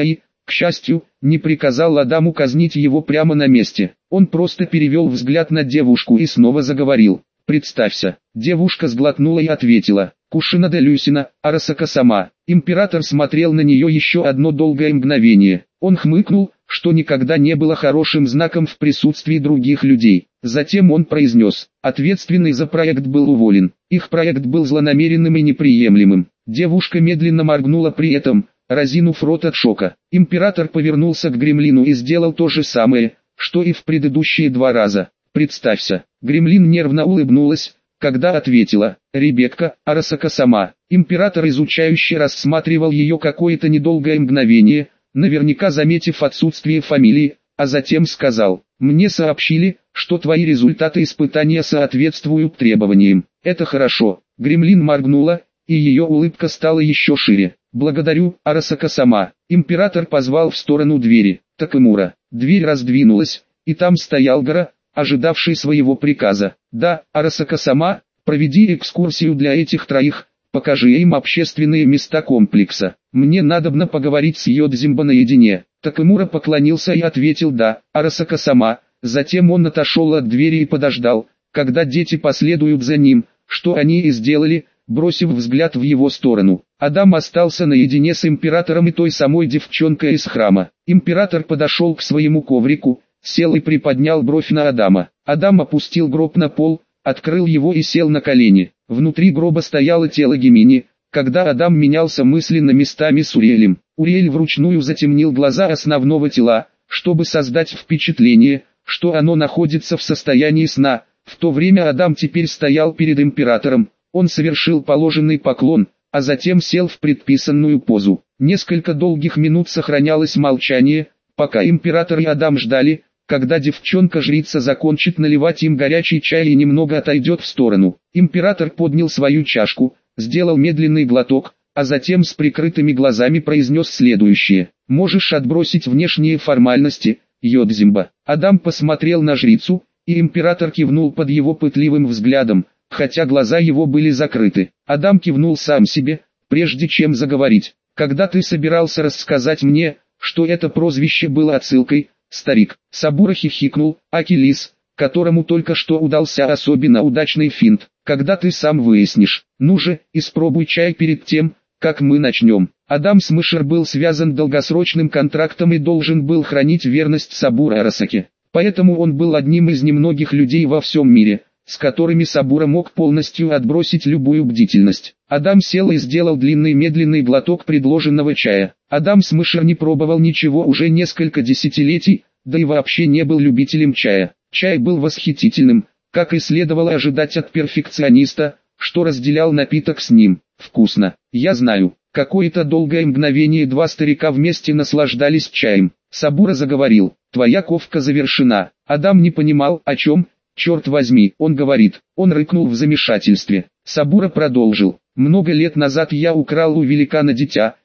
[SPEAKER 1] К счастью, не приказал Адаму казнить его прямо на месте. Он просто перевел взгляд на девушку и снова заговорил. «Представься». Девушка сглотнула и ответила: «Кушина де Люсина, Арасака сама». Император смотрел на нее еще одно долгое мгновение. Он хмыкнул, что никогда не было хорошим знаком в присутствии других людей. Затем он произнес: «Ответственный за проект был уволен». Их проект был злонамеренным и неприемлемым. Девушка медленно моргнула при этом, разинув рот от шока. Император повернулся к гремлину и сделал то же самое, что и в предыдущие 2 раза. «Представься». Гремлин нервно улыбнулась, когда ответила: «Ребекка, Арасака сама». Император изучающе рассматривал ее какое-то недолгое мгновение, наверняка заметив отсутствие фамилии, а затем сказал: «Мне сообщили, что твои результаты испытания соответствуют требованиям. Это хорошо». Гремлин моргнула, и ее улыбка стала еще шире. «Благодарю, Арасака сама». Император позвал в сторону двери. Такэмура. Дверь раздвинулась, и там стоял Гора, ожидавший своего приказа. «Да, Арасака сама, проведи экскурсию для этих 3, покажи им общественные места комплекса. Мне надобно поговорить с Йодзимбо наедине». Такэмура поклонился и ответил: «Да, Арасака сама». Затем он отошел от двери и подождал, когда дети последуют за ним, что они и сделали, бросив взгляд в его сторону. Адам остался наедине с императором и той самой девчонкой из храма. Император подошел к своему коврику, сел и приподнял бровь на Адама. Адам опустил гроб на пол, открыл его и сел на колени. Внутри гроба стояло тело Гемини. Когда Адам менялся мысленно местами с Уриэлем, Уриэль вручную затемнил глаза основного тела, чтобы создать впечатление, что оно находится в состоянии сна. В то время Адам теперь стоял перед императором. Он совершил положенный поклон, а затем сел в предписанную позу. Несколько долгих минут сохранялось молчание, пока император и Адам ждали, когда девчонка-жрица закончит наливать им горячий чай и немного отойдет в сторону. Император поднял свою чашку, сделал медленный глоток, а затем с прикрытыми глазами произнес следующее: «Можешь отбросить внешние формальности, Йодзимбо». Адам посмотрел на жрицу, и император кивнул под его пытливым взглядом, хотя глаза его были закрыты. Адам кивнул сам себе, прежде чем заговорить. «Когда ты собирался рассказать мне, что это прозвище было отсылкой, старик?» Сабура хихикнул. «Акилис, которому только что удался особенно удачный финт. Когда ты сам выяснишь. Ну же, испробуй чай перед тем, как мы начнем». Адам Смышер был связан долгосрочным контрактом и должен был хранить верность Сабура Арасаке. Поэтому он был одним из немногих людей во всем мире, с которыми Сабура мог полностью отбросить любую бдительность. Адам сел и сделал длинный медленный глоток предложенного чая. Адам Смышер не пробовал ничего уже несколько десятилетий, да и вообще не был любителем чая. Чай был восхитительным, как и следовало ожидать от перфекциониста, что разделял напиток с ним. «Вкусно, я знаю». Какое-то долгое мгновение 2 старика вместе наслаждались чаем. Сабура заговорил: «Твоя ковка завершена». Адам не понимал, о чем, черт возьми, он говорит. Он рыкнул в замешательстве. Сабура продолжил: «Много лет назад я украл у великана дитя,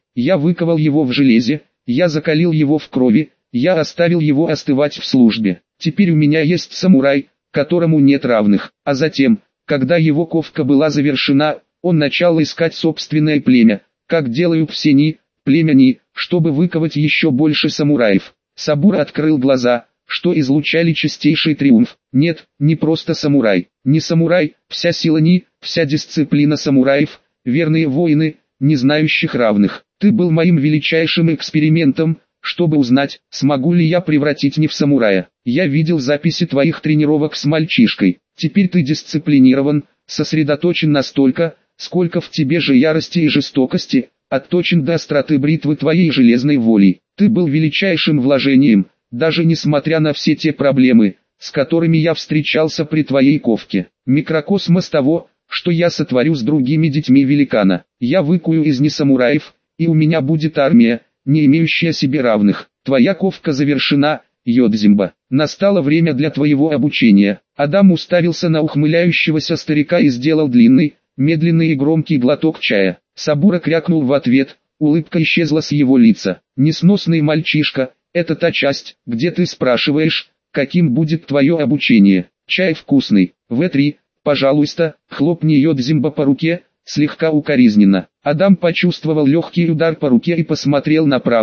[SPEAKER 1] я выковал его в железе, я закалил его в крови, я оставил его остывать в службе. Теперь у меня есть самурай, которому нет равных». А затем, когда его ковка была завершена, он начал искать собственное племя, как делают все племя чтобы выковать еще больше самураев. Сабура открыл глаза, что излучали чистейший триумф. «Нет, не просто самурай, не самурай, вся сила вся дисциплина самураев, верные воины, не знающих равных. Ты был моим величайшим экспериментом, чтобы узнать, смогу ли я превратить в самурая. Я видел записи твоих тренировок с мальчишкой. Теперь ты дисциплинирован, сосредоточен настолько, сколько в тебе же ярости и жестокости, отточен до остроты бритвы твоей железной воли. Ты был величайшим вложением, даже несмотря на все те проблемы, с которыми я встречался при твоей ковке. Микрокосмос того, что я сотворю с другими детьми великана. Я выкую из несамураев, и у меня будет армия, не имеющая себе равных. Твоя ковка завершена, Йодзимбо. Настало время для твоего обучения». Адам уставился на ухмыляющегося старика и сделал длинный, медленный и громкий глоток чая. Сабура крякнул в ответ, улыбка исчезла с его лица. «Несносный мальчишка, это та часть, где ты спрашиваешь, каким будет твое обучение. Чай вкусный. В3, пожалуйста, хлопни Йодзимбо по руке», слегка укоризненно. Адам почувствовал легкий удар по руке и посмотрел направо,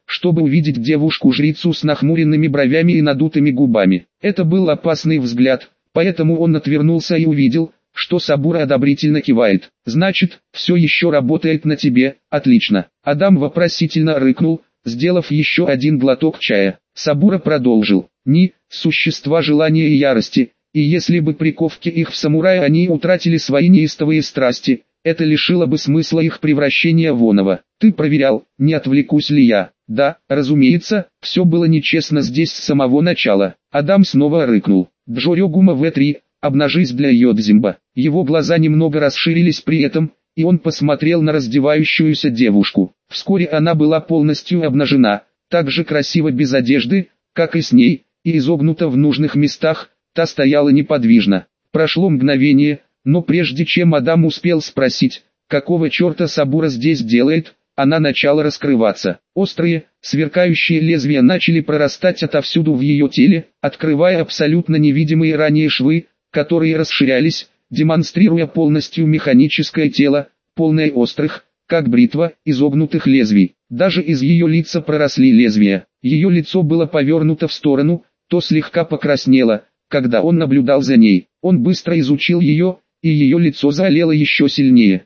[SPEAKER 1] чтобы увидеть девушку-жрицу с нахмуренными бровями и надутыми губами. Это был опасный взгляд, поэтому он отвернулся и увидел, что Сабура одобрительно кивает. «Значит, все еще работает на тебе, отлично». Адам вопросительно рыкнул, сделав еще один глоток чая. Сабура продолжил. «Ни, существа желания и ярости, и если бы приковки их в самурая они утратили свои неистовые страсти, это лишило бы смысла их превращения в оного. Ты проверял, не отвлекусь ли я?» «Да, разумеется, все было нечестно здесь с самого начала». Адам снова рыкнул. «Джорёгума В3, обнажись для Йодзимба». Его глаза немного расширились при этом, и он посмотрел на раздевающуюся девушку. Вскоре она была полностью обнажена, так же красиво без одежды, как и с ней, и изогнута в нужных местах, та стояла неподвижно. Прошло мгновение, но прежде чем Адам успел спросить, какого черта Сабура здесь делает, она начала раскрываться. Острые, сверкающие лезвия начали прорастать отовсюду в ее теле, открывая абсолютно невидимые ранее швы, которые расширялись, демонстрируя полностью механическое тело, полное острых, как бритва, изогнутых лезвий. Даже из ее лица проросли лезвия. Ее лицо было повернуто в сторону, то слегка покраснело, когда он наблюдал за ней. Он быстро изучил ее, и ее лицо заолело еще сильнее.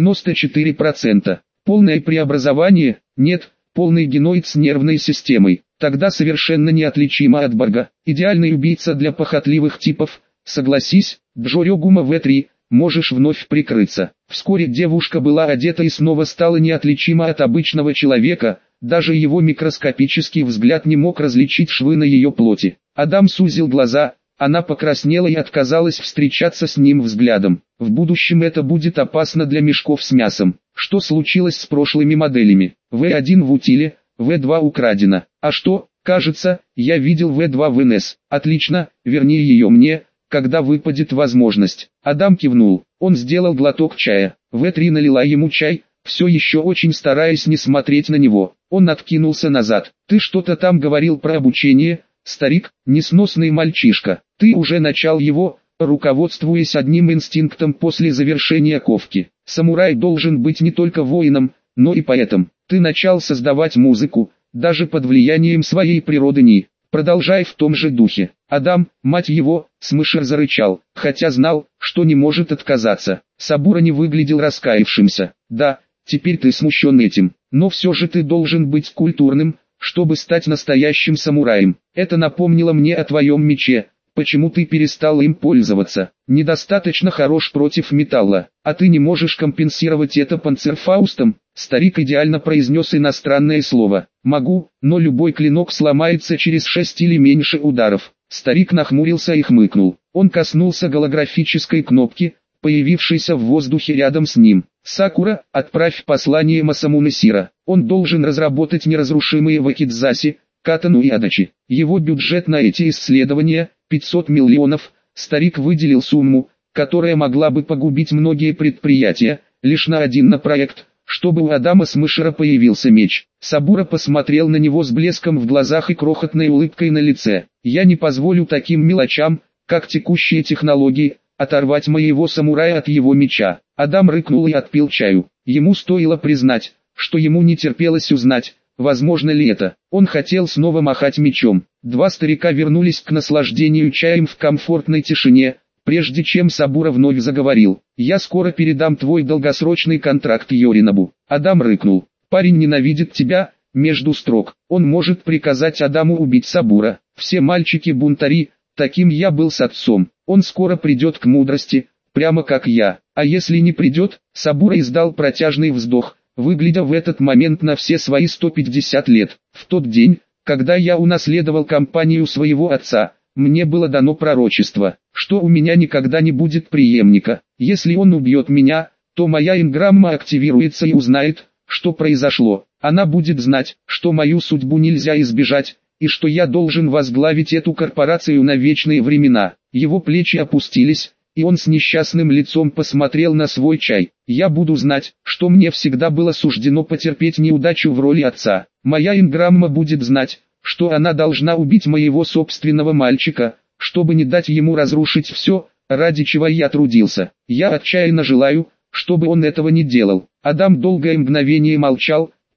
[SPEAKER 1] 94%. Полное преобразование? Нет, полный геноид с нервной системой. Тогда совершенно неотличима от Борга. Идеальный убийца для похотливых типов. Согласись, Джорёгума В3, можешь вновь прикрыться. Вскоре девушка была одета и снова стала неотличима от обычного человека, даже его микроскопический взгляд не мог различить швы на ее плоти. Адам сузил глаза, она покраснела и отказалась встречаться с ним взглядом. В будущем это будет опасно для мешков с мясом. Что случилось с прошлыми моделями? В1 в утиле, В2 украдено. А что, кажется, я видел В2 в НС. Отлично, верни ее мне, когда выпадет возможность. Адам кивнул. Он сделал глоток чая. В3 налила ему чай, все еще очень стараясь не смотреть на него. Он откинулся назад. «Ты что-то там говорил про обучение, старик, несносный мальчишка. Ты уже начал его, руководствуясь одним инстинктом после завершения ковки. Самурай должен быть не только воином, но и поэтом. Ты начал создавать музыку, даже под влиянием своей природы Ни. Продолжай в том же духе». Адам, мать его, Смышер зарычал, хотя знал, что не может отказаться. Сабура не выглядел раскаявшимся. «Да, теперь ты смущен этим, но все же ты должен быть культурным, чтобы стать настоящим самураем. Это напомнило мне о твоем мече. Почему ты перестал им пользоваться? Недостаточно хорош против металла, а ты не можешь компенсировать это панцерфаустом?» Старик идеально произнес иностранное слово. «Могу, но любой клинок сломается через 6 или меньше ударов». Старик нахмурился и хмыкнул. Он коснулся голографической кнопки, появившейся в воздухе рядом с ним. «Сакура, отправь послание Масамуне Сира. Он должен разработать неразрушимые вакидзаси, катану и адачи. Его бюджет на эти исследования – 500 миллионов». Старик выделил сумму, которая могла бы погубить многие предприятия, лишь на один проект, чтобы у Адама Смышера появился меч. Сабура посмотрел на него с блеском в глазах и крохотной улыбкой на лице. «Я не позволю таким мелочам, как текущие технологии, оторвать моего самурая от его меча». Адам рыкнул и отпил чаю. Ему стоило признать, что ему не терпелось узнать, возможно ли это. Он хотел снова махать мечом. Два старика вернулись к наслаждению чаем в комфортной тишине, прежде чем Сабура вновь заговорил. «Я скоро передам твой долгосрочный контракт Йоринобу». Адам рыкнул. «Парень ненавидит тебя», между строк. Он может приказать Адаму убить Сабура. «Все мальчики бунтари, таким я был с отцом. Он скоро придет к мудрости, прямо как я. А если не придет?» Сабура издал протяжный вздох, выглядя в этот момент на все свои 150 лет. «В тот день, когда я унаследовал компанию своего отца, мне было дано пророчество, что у меня никогда не будет преемника. Если он убьет меня, то моя инграмма активируется и узнает, что произошло. Она будет знать, что мою судьбу нельзя избежать, и что я должен возглавить эту корпорацию на вечные времена». Его плечи опустились, и он с несчастным лицом посмотрел на свой чай. «Я буду знать, что мне всегда было суждено потерпеть неудачу в роли отца. Моя инграмма будет знать, что она должна убить моего собственного мальчика, чтобы не дать ему разрушить все, ради чего я трудился. Я отчаянно желаю, чтобы он этого не делал». Адам долгое мгновение молчал,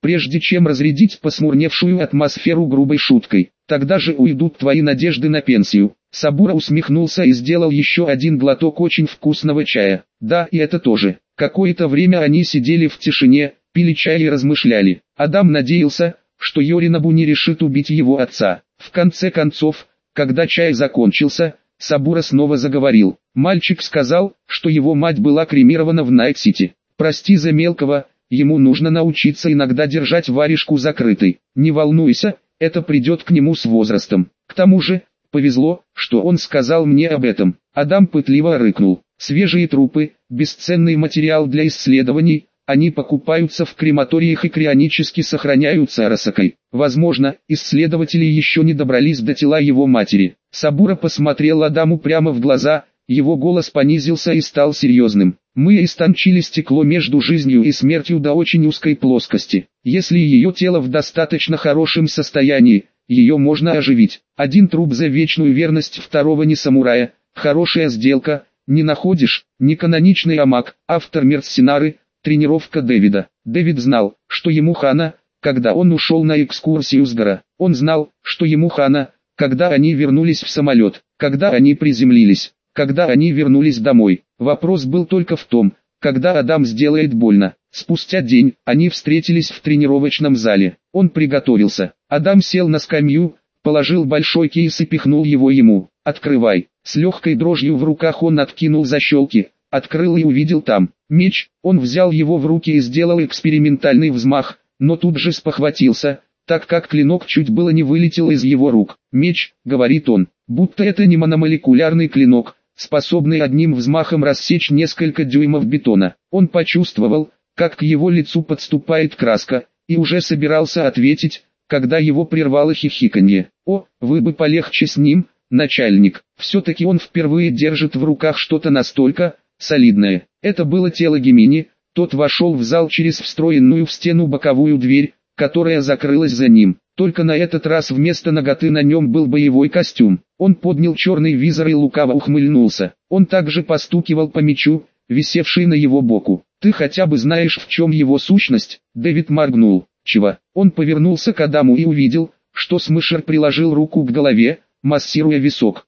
[SPEAKER 1] прежде чем разрядить посмурневшую атмосферу грубой шуткой. Тогда же уйдут твои надежды на пенсию. Сабура усмехнулся и сделал еще один глоток очень вкусного чая. Да, и это тоже. Какое-то время они сидели в тишине, пили чай и размышляли. Адам надеялся, что Йоринобу не решит убить его отца. В конце концов, когда чай закончился, Сабура снова заговорил. Мальчик сказал, что его мать была кремирована в Найт-Сити. Прости за мелкого, ему нужно научиться иногда держать варежку закрытой. Не волнуйся, это придет к нему с возрастом. К тому же, повезло, что он сказал мне об этом. Адам пытливо рыкнул. Свежие трупы, бесценный материал для исследований, они покупаются в крематориях и крионически сохраняются Арасакой. Возможно, исследователи еще не добрались до тела его матери. Сабура посмотрел Адаму прямо в глаза, его голос понизился и стал серьезным. Мы истончили стекло между жизнью и смертью до очень узкой плоскости. Если ее тело в достаточно хорошем состоянии, ее можно оживить. Один труп за вечную верность второго не самурая. Хорошая сделка, не находишь? Не каноничный Амак, автор Мерценары, тренировка Дэвида. Дэвид знал, что ему хана, когда он ушел на экскурсию с гора. Он знал, что ему хана, когда они вернулись в самолет, когда они приземлились, когда они вернулись домой. Вопрос был только в том, когда Адам сделает больно. Спустя день, они встретились в тренировочном зале. Он приготовился. Адам сел на скамью, положил большой кейс и пихнул его ему. «Открывай». С легкой дрожью в руках он откинул защелки, открыл и увидел там меч. Он взял его в руки и сделал экспериментальный взмах, но тут же спохватился, так как клинок чуть было не вылетел из его рук. «Меч», — говорит он, будто это не мономолекулярный клинок, способный одним взмахом рассечь несколько дюймов бетона. Он почувствовал, как к его лицу подступает краска, и уже собирался ответить, когда его прервало хихиканье. «О, вы бы полегче с ним, начальник». Все-таки он впервые держит в руках что-то настолько солидное. Это было тело Гемини. Тот вошел в зал через встроенную в стену боковую дверь, которая закрылась за ним. Только на этот раз вместо наготы на нем был боевой костюм. Он поднял черный визор и лукаво ухмыльнулся. Он также постукивал по мечу, висевший на его боку. «Ты хотя бы знаешь, в чем его сущность?» Дэвид моргнул. «Чего?» Он повернулся к Адаму и увидел, что Смышер приложил руку к голове, массируя висок.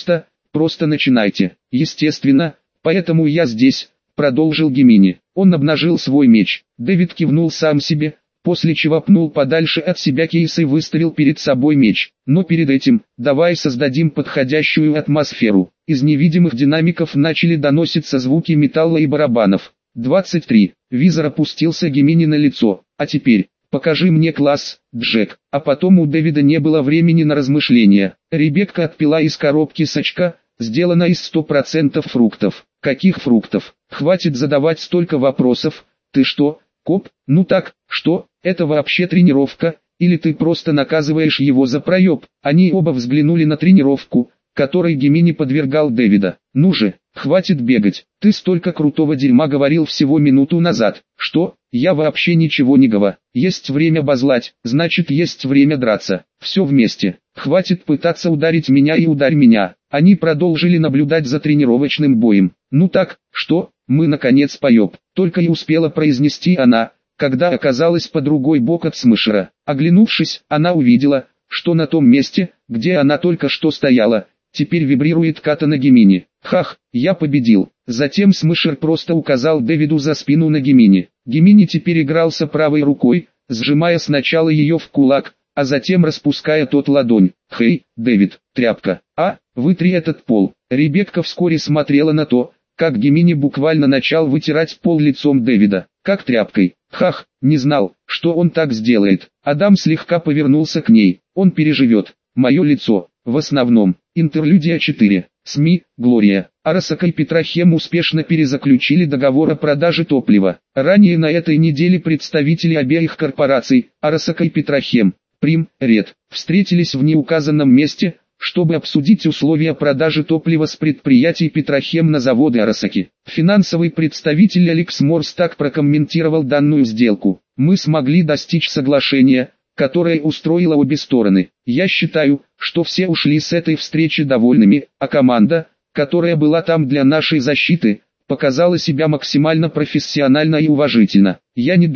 [SPEAKER 1] Просто начинайте. Естественно, поэтому я здесь», продолжил Гемини. Он обнажил свой меч. Дэвид кивнул сам себе, после чего пнул подальше от себя кейс и выставил перед собой меч. «Но перед этим, давай создадим подходящую атмосферу». Из невидимых динамиков начали доноситься звуки металла и барабанов. 23. Визор опустился Гемини на лицо. «А теперь, покажи мне класс, Джек». А потом у Дэвида не было времени на размышления. Ребекка отпила из коробки сачка, сделана из 100% фруктов. «Каких фруктов? Хватит задавать столько вопросов. Ты что, коп? Ну так, что, это вообще тренировка, или ты просто наказываешь его за проеб?» Они оба взглянули на тренировку, которой Гемини подвергал Дэвида. «Ну же, хватит бегать, ты столько крутого дерьма говорил всего минуту назад». «Что? Я вообще ничего не говорю. Есть время базлать, значит есть время драться. Все вместе. Хватит пытаться ударить меня и ударь меня». Они продолжили наблюдать за тренировочным боем. «Ну так, что, мы наконец поеб», только и успела произнести она, когда оказалась по другой бок от Смышера. Оглянувшись, она увидела, что на том месте, где она только что стояла, теперь вибрирует катана Гемини. «Хах, я победил». Затем Смышер просто указал Дэвиду за спину на Гемини. Гемини теперь игрался правой рукой, сжимая сначала ее в кулак, а затем распуская тот ладонь. «Хей, Дэвид, тряпка, вытри этот пол». Ребекка вскоре смотрела на то, как Гемини буквально начал вытирать пол лицом Дэвида, как тряпкой. «Хах, не знал, что он так сделает». Адам слегка повернулся к ней. «Он переживет. Мое лицо, в основном». Интерлюдия 4. СМИ, Глория. Арасака и Петрохем успешно перезаключили договор о продаже топлива. Ранее на этой неделе представители обеих корпораций, Арасака и Петрохем, Прим, Ред, встретились в неуказанном месте, чтобы обсудить условия продажи топлива с предприятий Петрохем на заводы Арасаки. Финансовый представитель Алекс Морс так прокомментировал данную сделку. «Мы смогли достичь соглашения, которое устроило обе стороны. Я считаю, что все ушли с этой встречи довольными, а команда, которая была там для нашей защиты, показала себя максимально профессионально и уважительно. Я не думаю,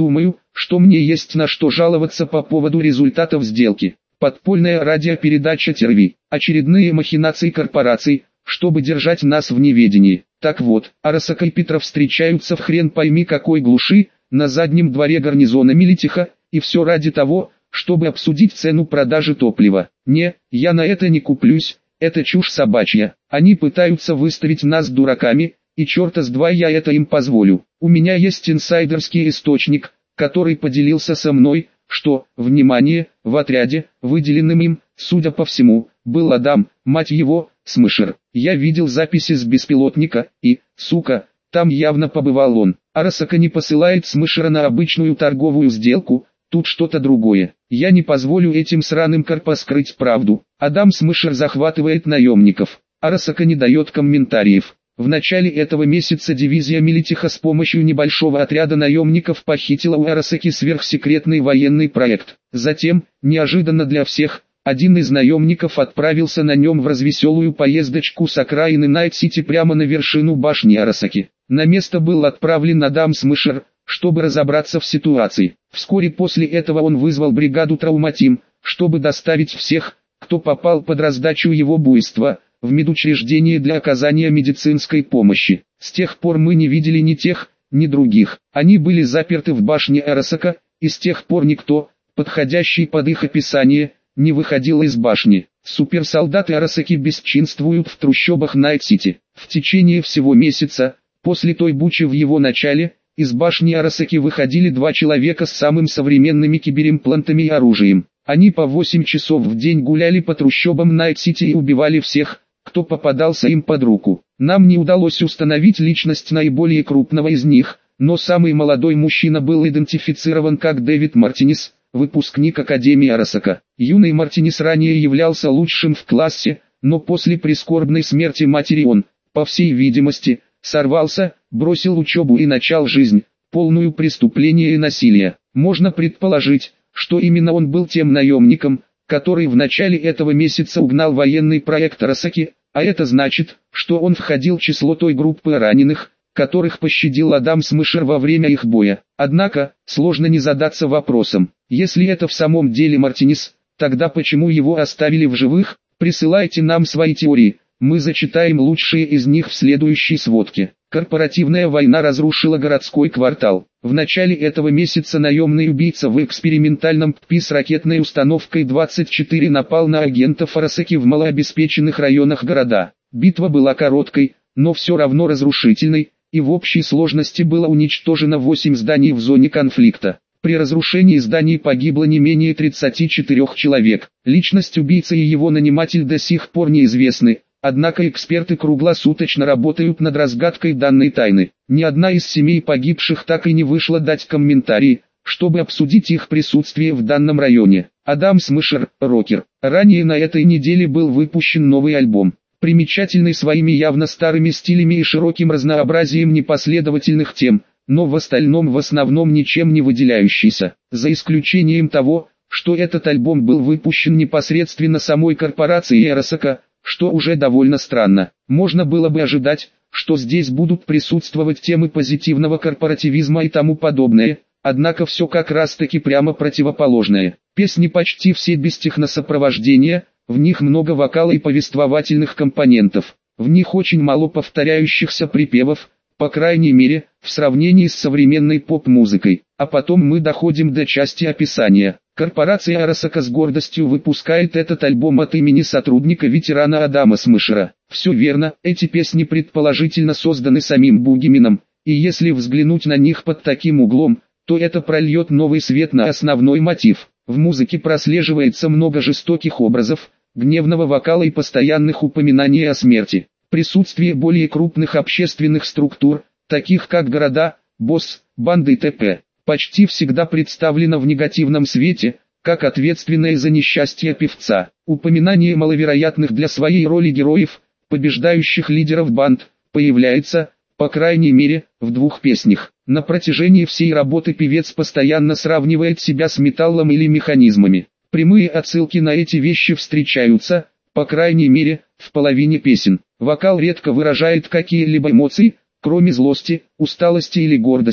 [SPEAKER 1] что мне есть на что жаловаться по поводу результатов сделки. Подпольная радиопередача ТРВ, очередные махинации корпораций, чтобы держать нас в неведении. Так вот, Арасака и Петров встречаются в хрен пойми какой глуши, на заднем дворе гарнизона Мелитиха, и все ради того, чтобы обсудить цену продажи топлива. Не, я на это не куплюсь, это чушь собачья. Они пытаются выставить нас дураками, и черта с два я это им позволю. У меня есть инсайдерский источник, который поделился со мной, что, внимание, в отряде, выделенным им, судя по всему, был Адам, мать его, Смышер. Я видел записи с беспилотника, и, сука, там явно побывал он. Арасака не посылает Смышера на обычную торговую сделку, тут что-то другое. Я не позволю этим сраным корпо скрыть правду. Адам Смышер захватывает наемников. Арасака не дает комментариев. В начале этого месяца дивизия Мелитиха с помощью небольшого отряда наемников похитила у Арасаки сверхсекретный военный проект. Затем, неожиданно для всех, один из наемников отправился на нем в развеселую поездочку с окраины Найт-Сити прямо на вершину башни Арасаки. На место был отправлен Адам Смышер, чтобы разобраться в ситуации. Вскоре после этого он вызвал бригаду Трауматим, чтобы доставить всех, кто попал под раздачу его буйства, в медучреждение для оказания медицинской помощи. С тех пор мы не видели ни тех, ни других. Они были заперты в башне Арасака, и с тех пор никто, подходящий под их описание, не выходил из башни. Суперсолдаты Арасаки бесчинствуют в трущобах Найт-Сити. В течение всего месяца, после той бучи в его начале, из башни Арасаки выходили 2 человека с самым современными киберимплантами и оружием. Они по 8 часов в день гуляли по трущобам Найт-Сити и убивали всех, кто попадался им под руку. Нам не удалось установить личность наиболее крупного из них, но самый молодой мужчина был идентифицирован как Дэвид Мартинес, выпускник Академии Арасака. Юный Мартинес ранее являлся лучшим в классе, но после прискорбной смерти матери он, по всей видимости, сорвался, бросил учебу и начал жизнь, полную преступления и насилия. Можно предположить, что именно он был тем наемником, который в начале этого месяца угнал военный проект Арасаки, а это значит, что он входил в число той группы раненых, которых пощадил Адам Смышер во время их боя. Однако, сложно не задаться вопросом, если это в самом деле Мартинес, тогда почему его оставили в живых? Присылайте нам свои теории, мы зачитаем лучшие из них в следующей сводке. Корпоративная война разрушила городской квартал. В начале этого месяца наемный убийца в экспериментальном ППИ с ракетной установкой 24 напал на агентов Арасаки в малообеспеченных районах города. Битва была короткой, но все равно разрушительной, и в общей сложности было уничтожено 8 зданий в зоне конфликта. При разрушении зданий погибло не менее 34 человек. Личность убийцы и его наниматель до сих пор неизвестны. Однако эксперты круглосуточно работают над разгадкой данной тайны. Ни одна из семей погибших так и не вышла дать комментарии, чтобы обсудить их присутствие в данном районе. Адам Смышер, рокер. Ранее на этой неделе был выпущен новый альбом, примечательный своими явно старыми стилями и широким разнообразием непоследовательных тем, но в остальном в основном ничем не выделяющийся, за исключением того, что этот альбом был выпущен непосредственно самой корпорацией Арасака, что уже довольно странно. Можно было бы ожидать, что здесь будут присутствовать темы позитивного корпоративизма и тому подобное, однако все как раз таки прямо противоположное. Песни почти все без техносопровождения, в них много вокала и повествовательных компонентов, в них очень мало повторяющихся припевов, по крайней мере, в сравнении с современной поп-музыкой. А потом мы доходим до части описания. Корпорация Арасака с гордостью выпускает этот альбом от имени сотрудника-ветерана Адама Смышера. Все верно, эти песни предположительно созданы самим Бугименом, и если взглянуть на них под таким углом, то это прольет новый свет на основной мотив. В музыке прослеживается много жестоких образов, гневного вокала и постоянных упоминаний о смерти. Присутствие более крупных общественных структур, таких как города, босс, банды и т.п., почти всегда представлено в негативном свете, как ответственное за несчастье певца. Упоминание маловероятных для своей роли героев, побеждающих лидеров банд, появляется, по крайней мере, в 2 песнях. На протяжении всей работы певец постоянно сравнивает себя с металлом или механизмами. Прямые отсылки на эти вещи встречаются, по крайней мере, в половине песен. Вокал редко выражает какие-либо эмоции, кроме злости, усталости или гордости,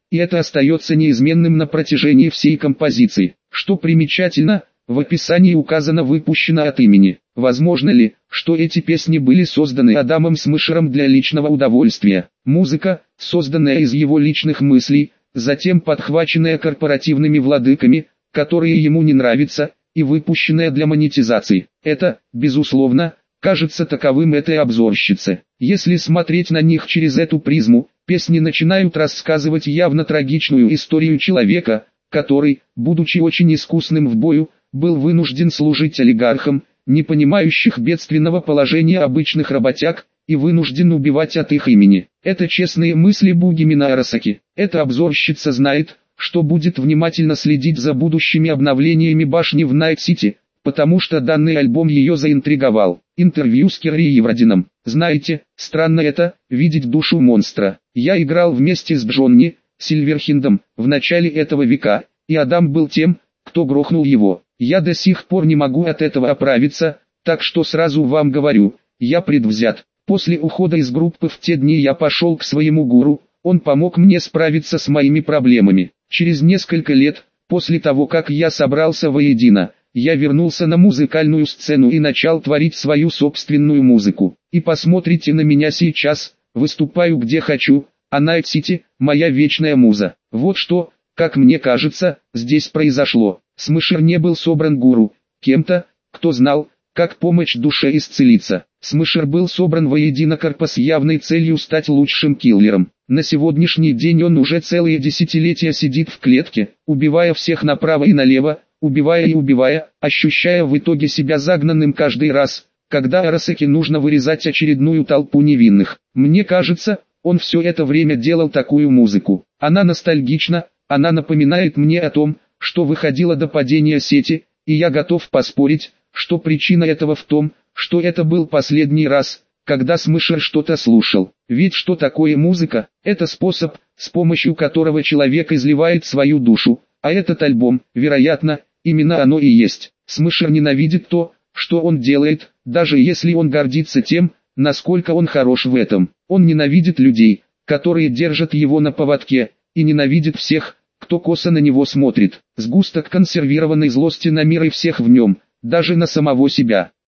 [SPEAKER 1] и это остается неизменным на протяжении всей композиции. Что примечательно, в описании указано выпущено от имени. Возможно ли, что эти песни были созданы Адамом Смешером для личного удовольствия? Музыка, созданная из его личных мыслей, затем подхваченная корпоративными владыками, которые ему не нравятся, и выпущенная для монетизации. Это, безусловно, кажется таковым этой обзорщице. Если смотреть на них через эту призму, песни начинают рассказывать явно трагичную историю человека, который, будучи очень искусным в бою, был вынужден служить олигархам, не понимающих бедственного положения обычных работяг, и вынужден убивать от их имени. Это честные мысли Бугимина Арасаки. Эта обзорщица знает, что будет внимательно следить за будущими обновлениями башни в Найт-Сити, потому что данный альбом ее заинтриговал. Интервью с Керри Евродином. Знаете, странно это, видеть душу монстра. Я играл вместе с Джонни Сильверхиндом в начале этого века, и Адам был тем, кто грохнул его. Я до сих пор не могу от этого оправиться, так что сразу вам говорю, я предвзят. После ухода из группы в те дни я пошел к своему гуру, он помог мне справиться с моими проблемами. Через несколько лет, после того как я собрался воедино, я вернулся на музыкальную сцену и начал творить свою собственную музыку. И посмотрите на меня сейчас, выступаю где хочу, а Найт-Сити – моя вечная муза. Вот что, как мне кажется, здесь произошло. Смешер не был собран гуру, кем-то, кто знал, как помочь душе исцелиться. Смешер был собран воедино с явной целью стать лучшим киллером. На сегодняшний день он уже целые десятилетия сидит в клетке, убивая всех направо и налево, убивая и убивая, ощущая в итоге себя загнанным каждый раз, когда Арасаки нужно вырезать очередную толпу невинных. Мне кажется, он все это время делал такую музыку. Она ностальгична, она напоминает мне о том, что выходило до падения сети, и я готов поспорить, что причина этого в том, что это был последний раз, когда Смешер что-то слушал. Ведь что такое музыка? Это способ, с помощью которого человек изливает свою душу, а этот альбом, вероятно, именно оно и есть. Смешер ненавидит то, что он делает, даже если он гордится тем, насколько он хорош в этом. Он ненавидит людей, которые держат его на поводке, и ненавидит всех, кто косо на него смотрит. Сгусток консервированной злости на мир и всех в нем, даже на самого себя.